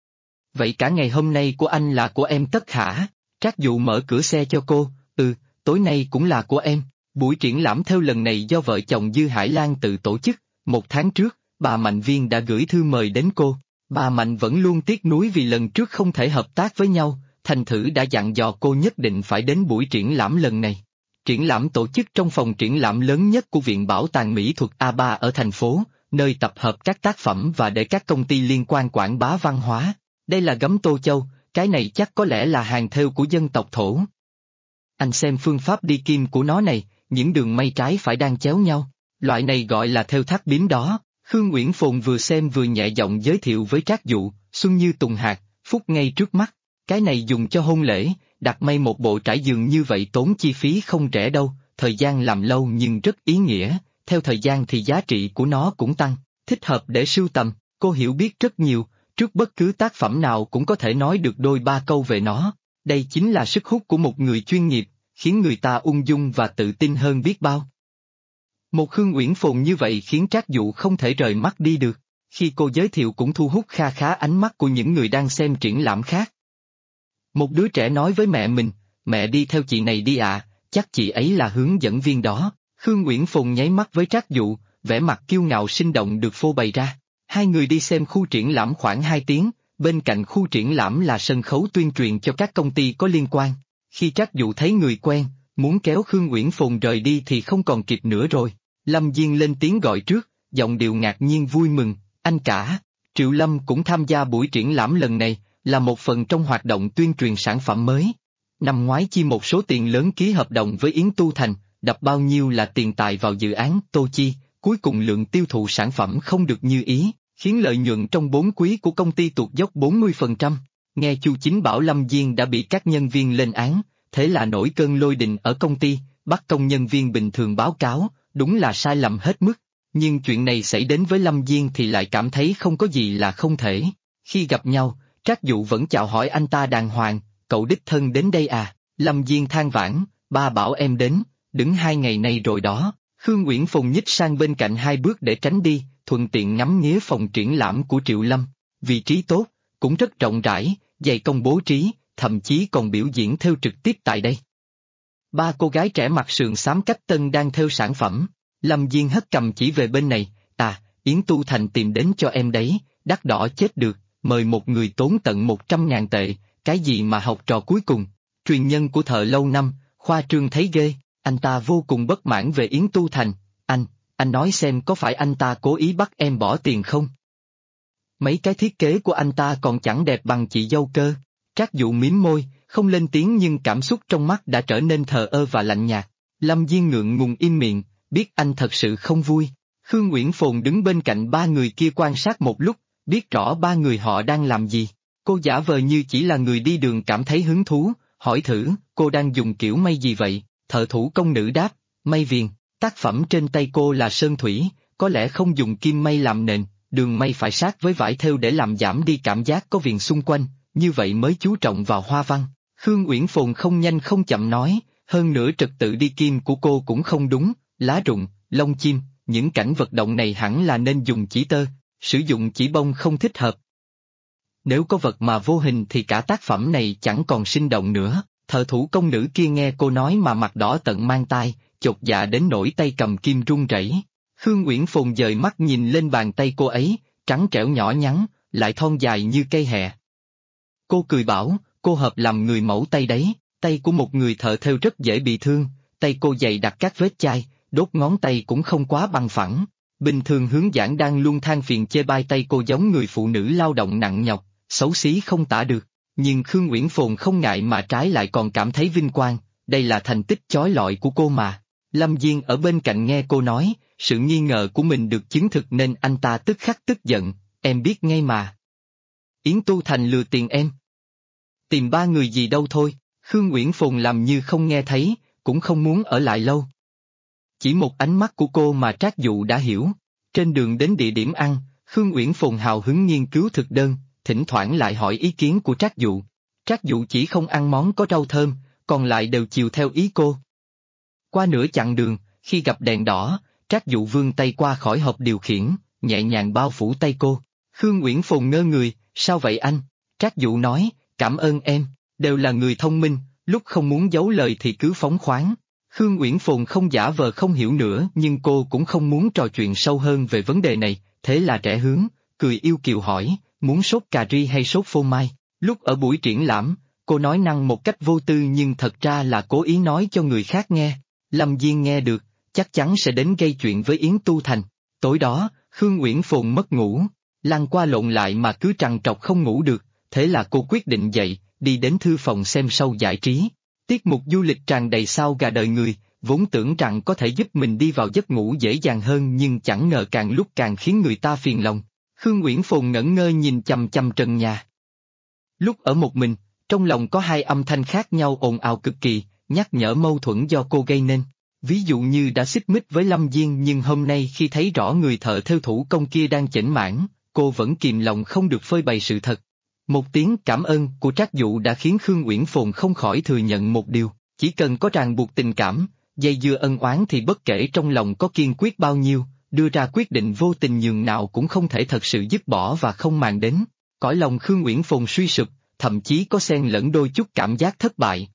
Vậy cả ngày hôm nay của anh là của em tất hả? Trác Dụ mở cửa xe cho cô, tối nay cũng là của em. Buổi triển lãm theo lần này do vợ chồng Dư Hải Lan tự tổ chức, 1 tháng trước, bà Mạnh Viên đã gửi thư mời đến cô. Bà Mạnh vẫn luôn tiếc nuối vì lần trước không thể hợp tác với nhau, thành thử đã dặn dò cô nhất định phải đến buổi triển lãm lần này. Triển lãm tổ chức trong phòng triển lãm lớn nhất của Viện Bảo tàng Mỹ thuật A3 ở thành phố, nơi tập hợp các tác phẩm và để các công ty liên quan quảng bá văn hóa. Đây là gấm Tô Châu, cái này chắc có lẽ là hàng thêu của dân tộc Thổ. Anh xem phương pháp đi kim của nó này, những đường may trái phải đang chéo nhau, loại này gọi là thêu thác bím đó. Khương Uyển Phồn vừa xem vừa nhẹ giọng giới thiệu với Trác Dụ, xuân như tùng hạt, phúc ngay trước mắt. Cái này dùng cho hôn lễ, đặt may một bộ trải giường như vậy tốn chi phí không rẻ đâu, thời gian làm lâu nhưng rất ý nghĩa, theo thời gian thì giá trị của nó cũng tăng, thích hợp để sưu tầm. Cô hiểu biết rất nhiều, trước bất cứ tác phẩm nào cũng có thể nói được đôi ba câu về nó. Đây chính là sức hút của một người chuyên nghiệp, khiến người ta ung dung và tự tin hơn biết bao. Một Khương Uyển Phồn như vậy khiến Trác Dụ không thể rời mắt đi được, khi cô giới thiệu cũng thu hút kha khá ánh mắt của những người đang xem triển lãm khác. Một đứa trẻ nói với mẹ mình, mẹ đi theo chị này đi ạ, chắc chị ấy là hướng dẫn viên đó. Khương Uyển Phồn nháy mắt với Trác Dụ, vẻ mặt kiêu ngạo sinh động được phô bày ra. Hai người đi xem khu triển lãm khoảng 2 tiếng, bên cạnh khu triển lãm là sân khấu tuyên truyền cho các công ty có liên quan. Khi Trác Dụ thấy người quen, muốn kéo Khương Uyển Phồn rời đi thì không còn kịp nữa rồi. Lâm Diên lên tiếng gọi trước, giọng điệu ngạc nhiên vui mừng, anh cả. Triệu Lâm cũng tham gia buổi triển lãm lần này, là một phần trong hoạt động tuyên truyền sản phẩm mới. Năm ngoái chi một số tiền lớn ký hợp đồng với Yến Tu Thành, đập bao nhiêu là tiền tài vào dự án Tô Chi, cuối cùng lượng tiêu thụ sản phẩm không được như ý, khiến lợi nhuận trong 4 quý của công ty tụt dốc 40%. Nghe Chu Chính bảo Lâm Diên đã bị các nhân viên lên án, thế là nổi cơn lôi đình ở công ty, bắt công nhân viên bình thường báo cáo, đúng là sai lầm hết mức. Nhưng chuyện này xảy đến với Lâm Diên thì lại cảm thấy không có gì là không thể. Khi gặp nhau, Trác Dụ vẫn chào hỏi anh ta đàng hoàng, cậu đích thân đến đây à? Lâm Diên than vãn, ba bảo em đến, đứng 2 ngày nay rồi đó. Khương Uyển Phồn nhích sang bên cạnh 2 bước để tránh đi, thuận tiện ngắm nghía phòng triển lãm của Triệu Lâm. Vị trí tốt, cũng rất rộng rãi, dày công bố trí, thậm chí còn biểu diễn thêu trực tiếp tại đây. 3 cô gái trẻ mặc sườn xám cách tân đang thêu sản phẩm. Lâm Diên hất cầm chỉ về bên này, Yến Tu Thành tìm đến cho em đấy, đắt đỏ chết được, mời một người tốn tận 100.000 tệ, cái gì mà học trò cuối cùng, truyền nhân của thợ lâu năm, khoa trương thấy ghê. Anh ta vô cùng bất mãn về Yến Tu Thành, anh nói xem có phải anh ta cố ý bắt em bỏ tiền không? Mấy cái thiết kế của anh ta còn chẳng đẹp bằng chị dâu cơ. Trác Dụ mím môi, không lên tiếng nhưng cảm xúc trong mắt đã trở nên thờ ơ và lạnh nhạt. Lâm Diên ngượng ngùng im miệng, biết anh thật sự không vui. Khương Uyển Phồn đứng bên cạnh 3 người kia quan sát một lúc, biết rõ 3 người họ đang làm gì. Cô giả vờ như chỉ là người đi đường cảm thấy hứng thú, hỏi thử, cô đang dùng kiểu may gì vậy? Thợ thủ công nữ đáp, may viền. Tác phẩm trên tay cô là sơn thủy, có lẽ không dùng kim may làm nền, đường may phải sát với vải thêu để làm giảm đi cảm giác có viền xung quanh, như vậy mới chú trọng vào hoa văn. Khương Uyển Phồn không nhanh không chậm nói, hơn nữa trật tự đi kim của cô cũng không đúng, lá rụng, lông chim, những cảnh vật động này hẳn là nên dùng chỉ tơ, sử dụng chỉ bông không thích hợp. Nếu có vật mà vô hình thì cả tác phẩm này chẳng còn sinh động nữa. Thợ thủ công nữ kia nghe cô nói mà mặt đỏ tận mang tai, chột dạ đến nỗi tay cầm kim run rẩy. Khương Uyển Phồn dời mắt nhìn lên bàn tay cô ấy, trắng trẻo nhỏ nhắn, lại thon dài như cây hẹ. Cô cười bảo, cô hợp làm người mẫu tay đấy, tay của một người thợ thêu rất dễ bị thương, tay cô dày đặc các vết chai, đốt ngón tay cũng không quá bằng phẳng. Bình thường hướng giảng đang luôn than phiền chê bai tay cô giống người phụ nữ lao động nặng nhọc, xấu xí không tả được. Nhưng Khương Uyển Phồn không ngại mà trái lại còn cảm thấy vinh quang, đây là thành tích chói lọi của cô mà. Lâm Diên ở bên cạnh nghe cô nói, sự nghi ngờ của mình được chứng thực nên anh ta tức khắc tức giận, em biết ngay mà. Yến Tu Thành lừa tiền em. Tìm ba người gì đâu thôi, Khương Uyển Phồn làm như không nghe thấy, cũng không muốn ở lại lâu. Chỉ một ánh mắt của cô mà Trác Dụ đã hiểu. Trên đường đến địa điểm ăn, Khương Uyển Phồn hào hứng nghiên cứu thực đơn, thỉnh thoảng lại hỏi ý kiến của Trác Dụ. Trác Dụ chỉ không ăn món có rau thơm, còn lại đều chiều theo ý cô. Qua nửa chặng đường, khi gặp đèn đỏ, Trác Dụ vươn tay qua khỏi hộp điều khiển, nhẹ nhàng bao phủ tay cô. Khương Uyển Phồn ngơ người, sao vậy anh? Trác Dụ nói, cảm ơn em, đều là người thông minh, lúc không muốn giấu lời thì cứ phóng khoáng. Khương Uyển Phồn không giả vờ không hiểu nữa nhưng cô cũng không muốn trò chuyện sâu hơn về vấn đề này, thế là rẽ hướng, cười yêu kiều hỏi, muốn sốt cà ri hay sốt phô mai? Lúc ở buổi triển lãm, cô nói năng một cách vô tư nhưng thật ra là cố ý nói cho người khác nghe. Lâm Diên nghe được, chắc chắn sẽ đến gây chuyện với Yến Tu Thành. Tối đó, Khương Uyển Phồn mất ngủ, lăn qua lộn lại mà cứ trằn trọc không ngủ được, thế là cô quyết định dậy, đi đến thư phòng xem show giải trí. Tiết mục du lịch tràn đầy sao gà đời người, vốn tưởng rằng có thể giúp mình đi vào giấc ngủ dễ dàng hơn nhưng chẳng ngờ càng lúc càng khiến người ta phiền lòng. Khương Uyển Phồn ngẩn ngơ nhìn chằm chằm trần nhà. Lúc ở một mình, trong lòng có hai âm thanh khác nhau ồn ào cực kỳ, nhắc nhở mâu thuẫn do cô gây nên. Ví dụ như đã xích mích với Lâm Diên nhưng hôm nay khi thấy rõ người thợ thêu thủ công kia đang chểnh mãn, cô vẫn kìm lòng không được phơi bày sự thật. Một tiếng cảm ơn của Trác Dụ đã khiến Khương Uyển Phồn không khỏi thừa nhận một điều, chỉ cần có ràng buộc tình cảm, dây dưa ân oán thì bất kể trong lòng có kiên quyết bao nhiêu, đưa ra quyết định vô tình nhường nào cũng không thể thật sự dứt bỏ và không màng đến. Cõi lòng Khương Uyển Phồn suy sụp, thậm chí có xen lẫn đôi chút cảm giác thất bại.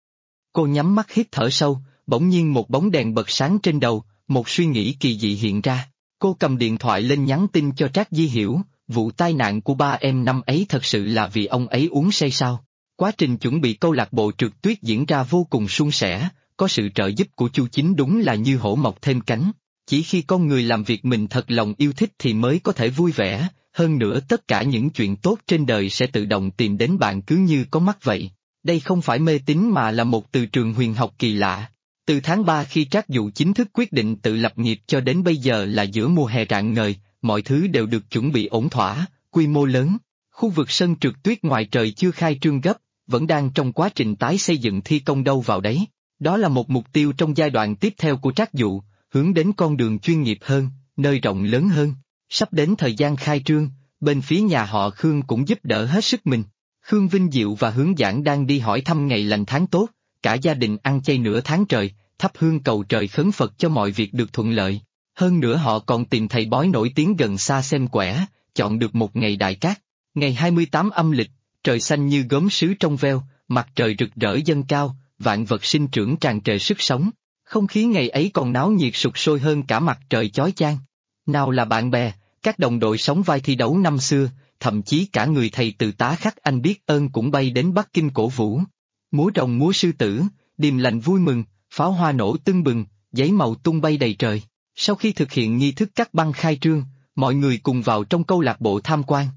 Cô nhắm mắt hít thở sâu, bỗng nhiên một bóng đèn bật sáng trên đầu, một suy nghĩ kỳ dị hiện ra. Cô cầm điện thoại lên nhắn tin cho Trác Di Hiểu, vụ tai nạn của ba em năm ấy thật sự là vì ông ấy uống say sao? Quá trình chuẩn bị câu lạc bộ trượt tuyết diễn ra vô cùng suôn sẻ, có sự trợ giúp của Chu Chính đúng là như hổ mọc thêm cánh. Chỉ khi con người làm việc mình thật lòng yêu thích thì mới có thể vui vẻ, hơn nữa tất cả những chuyện tốt trên đời sẽ tự động tìm đến bạn cứ như có mắt vậy. Đây không phải mê tín mà là một từ trường huyền học kỳ lạ. Từ tháng 3 khi Trác Dụ chính thức quyết định tự lập nghiệp cho đến bây giờ là giữa mùa hè rạng ngời, mọi thứ đều được chuẩn bị ổn thỏa, quy mô lớn. Khu vực sân trượt tuyết ngoài trời chưa khai trương gấp, vẫn đang trong quá trình tái xây dựng thi công đâu vào đấy. Đó là một mục tiêu trong giai đoạn tiếp theo của Trác Dụ, hướng đến con đường chuyên nghiệp hơn, nơi rộng lớn hơn. Sắp đến thời gian khai trương, bên phía nhà họ Khương cũng giúp đỡ hết sức mình. Khương Vinh Diệu và Hướng Giảng đang đi hỏi thăm ngày lành tháng tốt, cả gia đình ăn chay nửa tháng trời, thắp hương cầu trời khấn Phật cho mọi việc được thuận lợi. Hơn nữa họ còn tìm thầy bói nổi tiếng gần xa xem quẻ, chọn được một ngày đại cát. Ngày 28 âm lịch, trời xanh như gốm sứ trong veo, mặt trời rực rỡ dâng cao, vạn vật sinh trưởng tràn trề sức sống. Không khí ngày ấy còn náo nhiệt sục sôi hơn cả mặt trời chói chang. Nào là bạn bè, các đồng đội sóng vai thi đấu năm xưa, thậm chí cả người thầy từ tá Khắc Anh biết ơn cũng bay đến Bắc Kinh cổ vũ. Múa rồng múa sư tử, điềm lành vui mừng, pháo hoa nổ tưng bừng, giấy màu tung bay đầy trời. Sau khi thực hiện nghi thức cắt băng khai trương, mọi người cùng vào trong câu lạc bộ tham quan.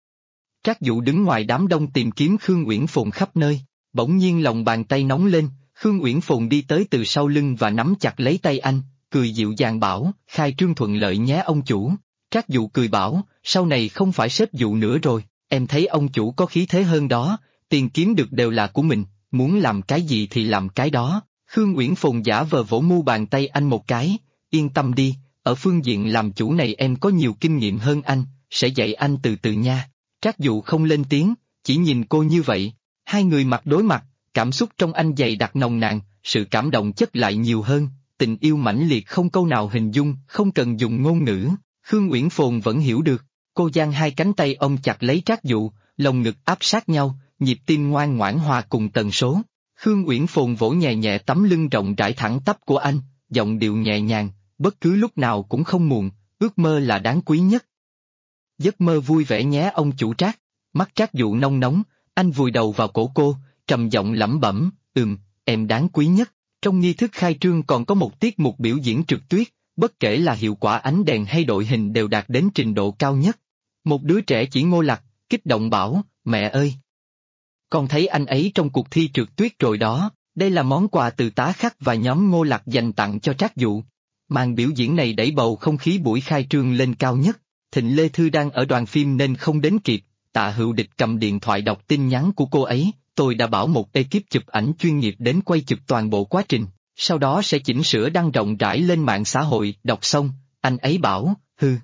Trác Dụ đứng ngoài đám đông tìm kiếm Khương Uyển Phồn khắp nơi, bỗng nhiên lòng bàn tay nóng lên, Khương Uyển Phồn đi tới từ sau lưng và nắm chặt lấy tay anh, cười dịu dàng bảo, khai trương thuận lợi nhé ông chủ. Trác Dụ cười bảo, sau này không phải sếp Dụ nữa rồi, em thấy ông chủ có khí thế hơn đó, tiền kiếm được đều là của mình, muốn làm cái gì thì làm cái đó. Khương Uyển Phồn giả vờ vỗ mu bàn tay anh một cái, yên tâm đi, ở phương diện làm chủ này em có nhiều kinh nghiệm hơn anh, sẽ dạy anh từ từ nha. Trác Dụ không lên tiếng, chỉ nhìn cô như vậy, hai người mặt đối mặt, cảm xúc trong anh dày đặc nồng nàn, sự cảm động chất lại nhiều hơn, tình yêu mãnh liệt không câu nào hình dung, không cần dùng ngôn ngữ. Khương Uyển Phồn vẫn hiểu được, cô giang hai cánh tay ôm chặt lấy Trác Dụ, lồng ngực áp sát nhau, nhịp tim ngoan ngoãn hòa cùng tần số. Khương Uyển Phồn vỗ nhẹ nhẹ tấm lưng rộng rãi thẳng tắp của anh, giọng điệu nhẹ nhàng, bất cứ lúc nào cũng không muộn, ước mơ là đáng quý nhất. Giấc mơ vui vẻ nhé ông chủ Trác. Mắt Trác Dụ nông nóng, anh vùi đầu vào cổ cô, trầm giọng lẩm bẩm, em đáng quý nhất. Trong nghi thức khai trương còn có một tiết mục biểu diễn trượt tuyết, bất kể là hiệu quả ánh đèn hay đội hình đều đạt đến trình độ cao nhất. Một đứa trẻ chỉ Ngô Lặc, kích động bảo, mẹ ơi! Con thấy anh ấy trong cuộc thi trượt tuyết rồi đó, đây là món quà từ Tá Khắc và nhóm Ngô Lặc dành tặng cho Trác Dụ. Màn biểu diễn này đẩy bầu không khí buổi khai trương lên cao nhất. Thịnh Lê Thư đang ở đoàn phim nên không đến kịp, Tạ Hữu Địch cầm điện thoại đọc tin nhắn của cô ấy, tôi đã bảo một ekip chụp ảnh chuyên nghiệp đến quay chụp toàn bộ quá trình, sau đó sẽ chỉnh sửa đăng rộng rãi lên mạng xã hội. Đọc xong, anh ấy bảo,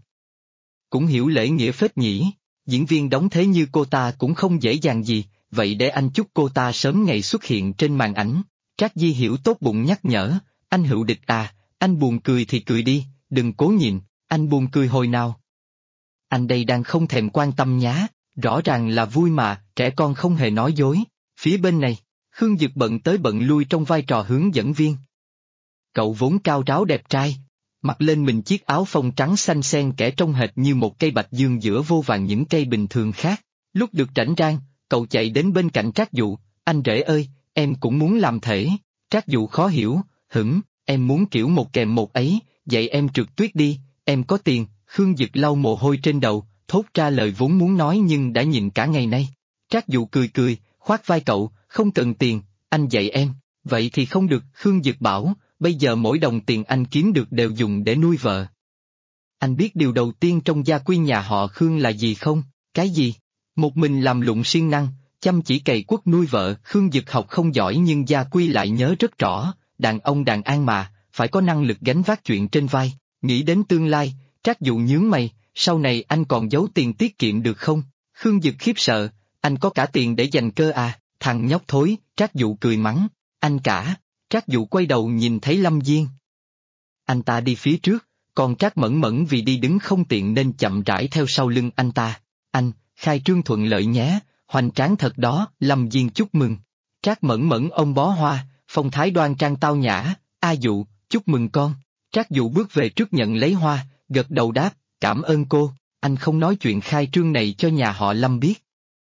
cũng hiểu lễ nghĩa phết nhỉ, diễn viên đóng thế như cô ta cũng không dễ dàng gì, vậy để anh chúc cô ta sớm ngày xuất hiện trên màn ảnh. Trác Di Hiểu tốt bụng nhắc nhở, anh Hữu Địch à, anh buồn cười thì cười đi, đừng cố nhịn, anh buồn cười hồi nào. Anh đây đang không thèm quan tâm nhá, rõ ràng là vui mà, trẻ con không hề nói dối. Phía bên này, Khương Dực bận tới bận lui trong vai trò hướng dẫn viên. Cậu vốn cao ráo đẹp trai, mặc lên mình chiếc áo phông trắng xanh xen kẽ trông hệt như một cây bạch dương giữa vô vàn những cây bình thường khác. Lúc được rảnh rang, cậu chạy đến bên cạnh Trác Dụ, anh rể ơi, em cũng muốn làm thể. Trác Dụ khó hiểu, em muốn kiểu một kèm một ấy, dạy em trượt tuyết đi, em có tiền. Khương Dực lau mồ hôi trên đầu, thốt ra lời vốn muốn nói nhưng đã nhịn cả ngày nay. Trác Dụ cười cười, khoác vai cậu, không cần tiền, anh dạy em. Vậy thì không được, Khương Dực bảo, bây giờ mỗi đồng tiền anh kiếm được đều dùng để nuôi vợ. Anh biết điều đầu tiên trong gia quy nhà họ Khương là gì không? Cái gì? Một mình làm lụng siêng năng, chăm chỉ cày cuốc nuôi vợ. Khương Dực học không giỏi nhưng gia quy lại nhớ rất rõ, đàn ông đàn an mà, phải có năng lực gánh vác chuyện trên vai. Nghĩ đến tương lai, Trác Dụ nhướng mày, sau này anh còn giấu tiền tiết kiệm được không? Khương Dực khiếp sợ, anh có cả tiền để dành cơ à, thằng nhóc thối. Trác Dụ cười mắng, anh cả. Trác Dụ quay đầu nhìn thấy Lâm Diên. Anh ta đi phía trước, còn Trác Mẫn Mẫn vì đi đứng không tiện nên chậm rãi theo sau lưng anh ta. Anh, khai trương thuận lợi nhé, hoành tráng thật đó. Lâm Diên chúc mừng. Trác Mẫn Mẫn ôm bó hoa, phong thái đoan trang tao nhã, A Dụ, chúc mừng con. Trác Dụ bước về trước nhận lấy hoa, gật đầu đáp, cảm ơn cô, anh không nói chuyện khai trương này cho nhà họ Lâm biết.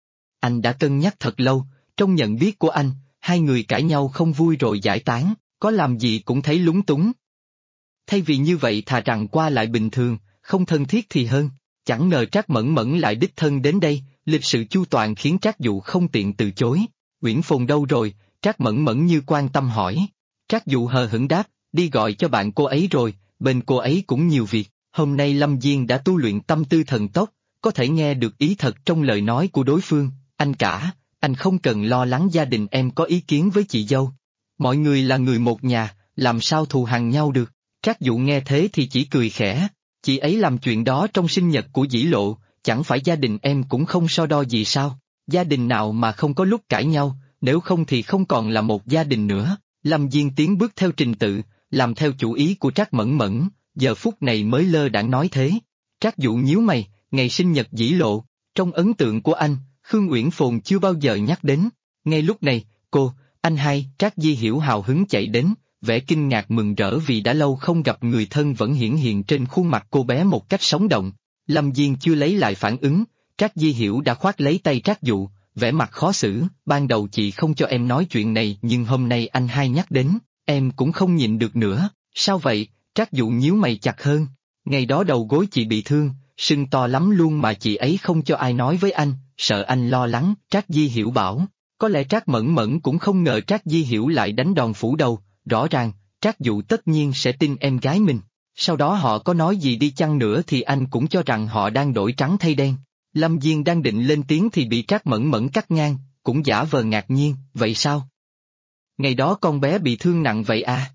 Anh đã cân nhắc thật lâu, trong nhận biết của anh, hai người cãi nhau không vui rồi giải tán, có làm gì cũng thấy lúng túng. Thay vì như vậy thà rằng qua lại bình thường, không thân thiết thì hơn, chẳng ngờ Trác Mẫn Mẫn lại đích thân đến đây, lịch sự chu toàn khiến Trác Dụ không tiện từ chối. Uyển Phồn đâu rồi? Trác Mẫn Mẫn như quan tâm hỏi. Trác Dụ hờ hững đáp, đi gọi cho bạn cô ấy rồi, bên cô ấy cũng nhiều việc. Hôm nay Lâm Diên đã tu luyện tâm tư thần tốc, có thể nghe được ý thật trong lời nói của đối phương. Anh cả, anh không cần lo lắng gia đình em có ý kiến với chị dâu. Mọi người là người một nhà, làm sao thù hằn nhau được. Trác Dụ nghe thế thì chỉ cười khẽ, chị ấy làm chuyện đó trong sinh nhật của Dĩ Lộ, chẳng phải gia đình em cũng không so đo gì sao? Gia đình nào mà không có lúc cãi nhau, nếu không thì không còn là một gia đình nữa. Lâm Diên tiến bước theo trình tự, làm theo chủ ý của Trác Mẫn Mẫn, giờ phút này mới lơ đãng nói thế. Trác Dụ nhíu mày, ngày sinh nhật Dĩ Lộ, trong ấn tượng của anh, Khương Uyển Phồn chưa bao giờ nhắc đến. Ngay lúc này, anh hai, Trác Di Hiểu hào hứng chạy đến, vẻ kinh ngạc mừng rỡ vì đã lâu không gặp người thân vẫn hiển hiện trên khuôn mặt cô bé một cách sống động. Lâm Diên chưa lấy lại phản ứng, Trác Di Hiểu đã khoác lấy tay Trác Dụ, vẻ mặt khó xử, ban đầu chị không cho em nói chuyện này nhưng hôm nay anh hai nhắc đến, em cũng không nhịn được nữa. Sao vậy? Trác Dụ nhíu mày chặt hơn, ngày đó đầu gối chị bị thương, sưng to lắm luôn mà chị ấy không cho ai nói với anh, sợ anh lo lắng. Trác Di Hiểu bảo, có lẽ Trác Mẫn Mẫn cũng không ngờ Trác Di Hiểu lại đánh đòn phủ đầu, rõ ràng, Trác Dụ tất nhiên sẽ tin em gái mình, sau đó họ có nói gì đi chăng nữa thì anh cũng cho rằng họ đang đổi trắng thay đen. Lâm Diên đang định lên tiếng thì bị Trác Mẫn Mẫn cắt ngang, cũng giả vờ ngạc nhiên, vậy sao? Ngày đó con bé bị thương nặng vậy à?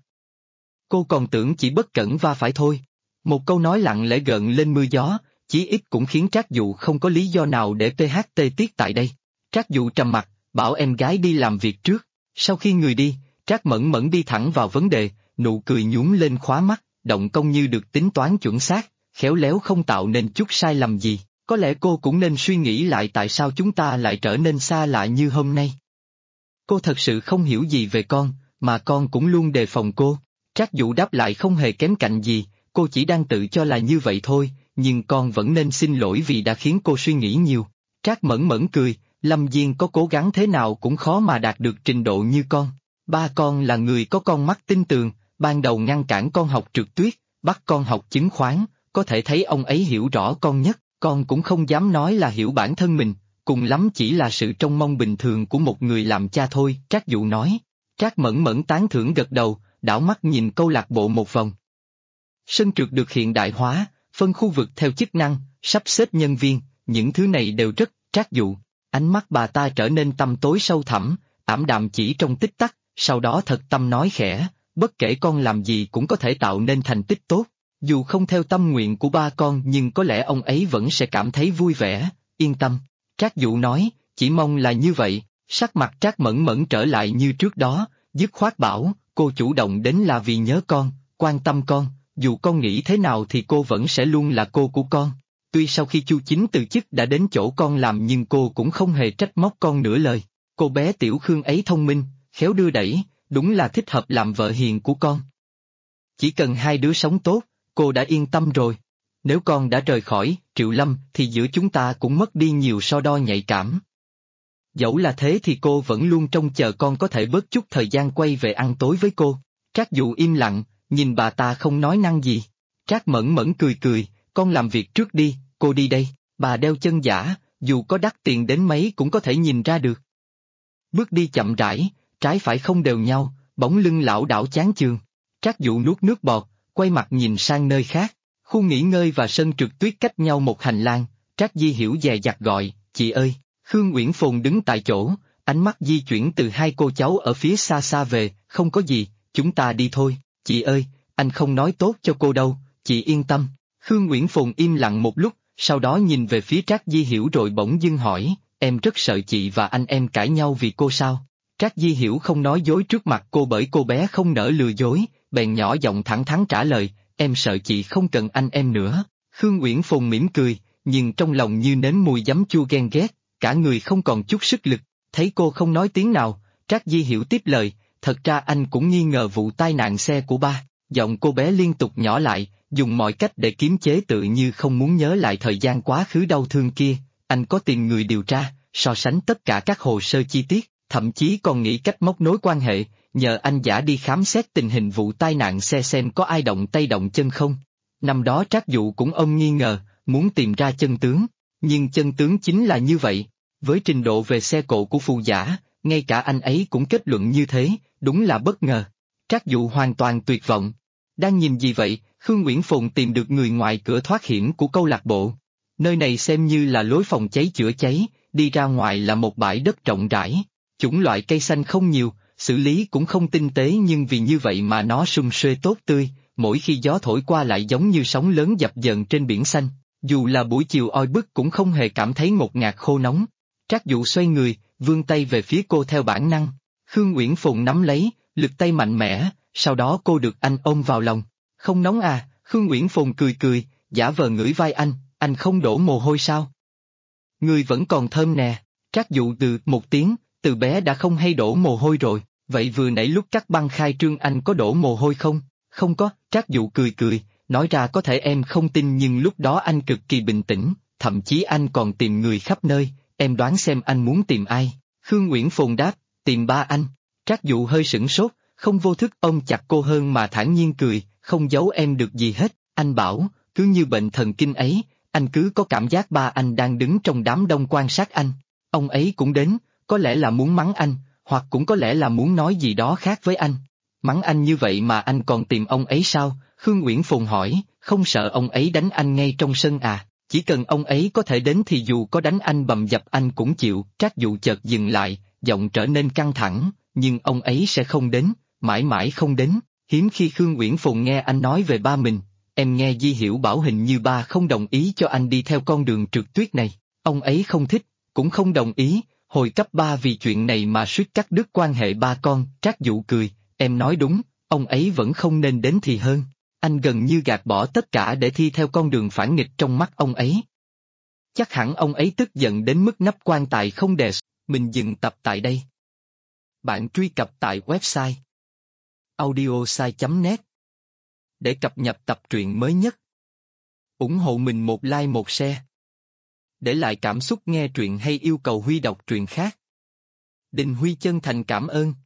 Cô còn tưởng chỉ bất cẩn va phải thôi. Một câu nói lặng lẽ gợn lên mưa gió, chí ít cũng khiến Trác Dụ không có lý do nào để THT tiết tại đây. Trác Dụ trầm mặt, bảo em gái đi làm việc trước. Sau khi người đi, Trác Mẫn Mẫn đi thẳng vào vấn đề, nụ cười nhún lên khóa mắt, động công như được tính toán chuẩn xác, khéo léo không tạo nên chút sai lầm gì. Có lẽ cô cũng nên suy nghĩ lại tại sao chúng ta lại trở nên xa lạ như hôm nay. Cô thật sự không hiểu gì về con, mà con cũng luôn đề phòng cô. Trác Dụ đáp lại không hề kém cạnh gì, cô chỉ đang tự cho là như vậy thôi, nhưng con vẫn nên xin lỗi vì đã khiến cô suy nghĩ nhiều. Trác Mẫn Mẫn cười, Lâm Diên có cố gắng thế nào cũng khó mà đạt được trình độ như con. Ba con là người có con mắt tinh tường, ban đầu ngăn cản con học trượt tuyết, bắt con học chứng khoán, có thể thấy ông ấy hiểu rõ con nhất, con cũng không dám nói là hiểu bản thân mình, cùng lắm chỉ là sự trông mong bình thường của một người làm cha thôi, Trác Dụ nói. Trác Mẫn Mẫn tán thưởng gật đầu, đảo mắt nhìn câu lạc bộ một vòng. Sân trượt được hiện đại hóa, phân khu vực theo chức năng, sắp xếp nhân viên, những thứ này đều rất Trác Dụ. Ánh mắt bà ta trở nên tăm tối sâu thẳm, ảm đạm chỉ trong tích tắc, sau đó thật tâm nói khẽ, bất kể con làm gì cũng có thể tạo nên thành tích tốt. Dù không theo tâm nguyện của ba con nhưng có lẽ ông ấy vẫn sẽ cảm thấy vui vẻ, yên tâm. Trác Dụ nói, chỉ mong là như vậy, sắc mặt Trác Mẫn Mẫn trở lại như trước đó, dứt khoát bảo, cô chủ động đến là vì nhớ con, quan tâm con, dù con nghĩ thế nào thì cô vẫn sẽ luôn là cô của con. Tuy sau khi Chu Chính từ chức đã đến chỗ con làm nhưng cô cũng không hề trách móc con nửa lời. Cô bé Tiểu Khương ấy thông minh, khéo đưa đẩy, đúng là thích hợp làm vợ hiền của con. Chỉ cần hai đứa sống tốt, cô đã yên tâm rồi. Nếu con đã rời khỏi Triệu Lâm thì giữa chúng ta cũng mất đi nhiều so đo nhạy cảm. Dẫu là thế thì cô vẫn luôn trông chờ con có thể bớt chút thời gian quay về ăn tối với cô. Trác Dụ im lặng, nhìn bà ta không nói năng gì. Trác Mẫn Mẫn cười cười, con làm việc trước đi, cô đi đây. Bà đeo chân giả, dù có đắt tiền đến mấy cũng có thể nhìn ra được. Bước đi chậm rãi, trái phải không đều nhau, bóng lưng lảo đảo chán chường. Trác Dụ nuốt nước bọt, quay mặt nhìn sang nơi khác. Khu nghỉ ngơi và sân trượt tuyết cách nhau một hành lang. Trác Di Hiểu dè dặt gọi, chị ơi. Khương Uyển Phồn đứng tại chỗ, ánh mắt di chuyển từ hai cô cháu ở phía xa xa về, không có gì, chúng ta đi thôi. Chị ơi, anh không nói tốt cho cô đâu, chị yên tâm. Khương Uyển Phồn im lặng một lúc, sau đó nhìn về phía Trác Di Hiểu rồi bỗng dưng hỏi, em rất sợ chị và anh em cãi nhau vì cô sao? Trác Di Hiểu không nói dối trước mặt cô bởi cô bé không nỡ lừa dối, bèn nhỏ giọng thẳng thắn trả lời, em sợ chị không cần anh em nữa. Khương Uyển Phồn mỉm cười, nhưng trong lòng như nếm mùi giấm chua ghen ghét, cả người không còn chút sức lực. Thấy cô không nói tiếng nào, Trác Di Hiểu tiếp lời, thật ra anh cũng nghi ngờ vụ tai nạn xe của ba. Giọng cô bé liên tục nhỏ lại, dùng mọi cách để kiềm chế tự như không muốn nhớ lại thời gian quá khứ đau thương kia. Anh có tìm người điều tra, so sánh tất cả các hồ sơ chi tiết, thậm chí còn nghĩ cách móc nối quan hệ, nhờ anh giả đi khám xét tình hình vụ tai nạn xe xem có ai động tay động chân không. Năm đó Trác Dụ cũng nghi ngờ, muốn tìm ra chân tướng, nhưng chân tướng chính là như vậy. Với trình độ về xe cộ của Phù Giả, ngay cả anh ấy cũng kết luận như thế, đúng là bất ngờ. Trác Dụ hoàn toàn tuyệt vọng. Đang nhìn gì vậy? Khương Uyển Phồn tìm được người ngoài cửa thoát hiểm của câu lạc bộ. Nơi này xem như là lối phòng cháy chữa cháy, đi ra ngoài là một bãi đất rộng rãi. Chủng loại cây xanh không nhiều, xử lý cũng không tinh tế nhưng vì như vậy mà nó sum suê tốt tươi, mỗi khi gió thổi qua lại giống như sóng lớn dập dờn trên biển xanh. Dù là buổi chiều oi bức cũng không hề cảm thấy ngột ngạt khô nóng. Trác Dụ xoay người, vươn tay về phía cô theo bản năng. Khương Uyển Phồn nắm lấy, lực tay mạnh mẽ, sau đó cô được anh ôm vào lòng. Không nóng à? Khương Uyển Phồn cười cười, giả vờ ngửi vai anh không đổ mồ hôi sao? Người vẫn còn thơm nè. Trác Dụ từ một tiếng, từ bé đã không hay đổ mồ hôi rồi, vậy vừa nãy lúc cắt băng khai trương anh có đổ mồ hôi không? Không có, Trác Dụ cười cười, nói ra có thể em không tin nhưng lúc đó anh cực kỳ bình tĩnh, thậm chí anh còn tìm người khắp nơi, em đoán xem anh muốn tìm ai? Khương Uyển Phồn đáp, tìm ba anh. Trác Dụ hơi sửng sốt, không vô thức ôm chặt cô hơn mà thản nhiên cười, không giấu em được gì hết, anh bảo, cứ như bệnh thần kinh ấy, anh cứ có cảm giác ba anh đang đứng trong đám đông quan sát anh. Ông ấy cũng đến, có lẽ là muốn mắng anh, hoặc cũng có lẽ là muốn nói gì đó khác với anh. Mắng anh như vậy mà anh còn tìm ông ấy sao? Khương Uyển Phồn hỏi, không sợ ông ấy đánh anh ngay trong sân à? Chỉ cần ông ấy có thể đến thì dù có đánh anh bầm dập anh cũng chịu. Trác Dụ chợt dừng lại, giọng trở nên căng thẳng, nhưng ông ấy sẽ không đến, mãi mãi không đến. Hiếm khi Khương Uyển Phồn nghe anh nói về ba mình, em nghe Di Hiểu bảo hình như ba không đồng ý cho anh đi theo con đường trượt tuyết này, ông ấy không thích, cũng không đồng ý, hồi cấp 3 vì chuyện này mà suýt cắt đứt quan hệ ba con. Trác Dụ cười, em nói đúng, ông ấy vẫn không nên đến thì hơn. Anh gần như gạt bỏ tất cả để thi theo con đường phản nghịch trong mắt ông ấy. Chắc hẳn ông ấy tức giận đến mức nắp quan tài không đè. Mình dừng tập tại đây. Bạn truy cập tại website audiosai.net để cập nhật tập truyện mới nhất. Ủng hộ mình một like một share. Để lại cảm xúc nghe truyện hay yêu cầu Huy đọc truyện khác. Đình Huy chân thành cảm ơn.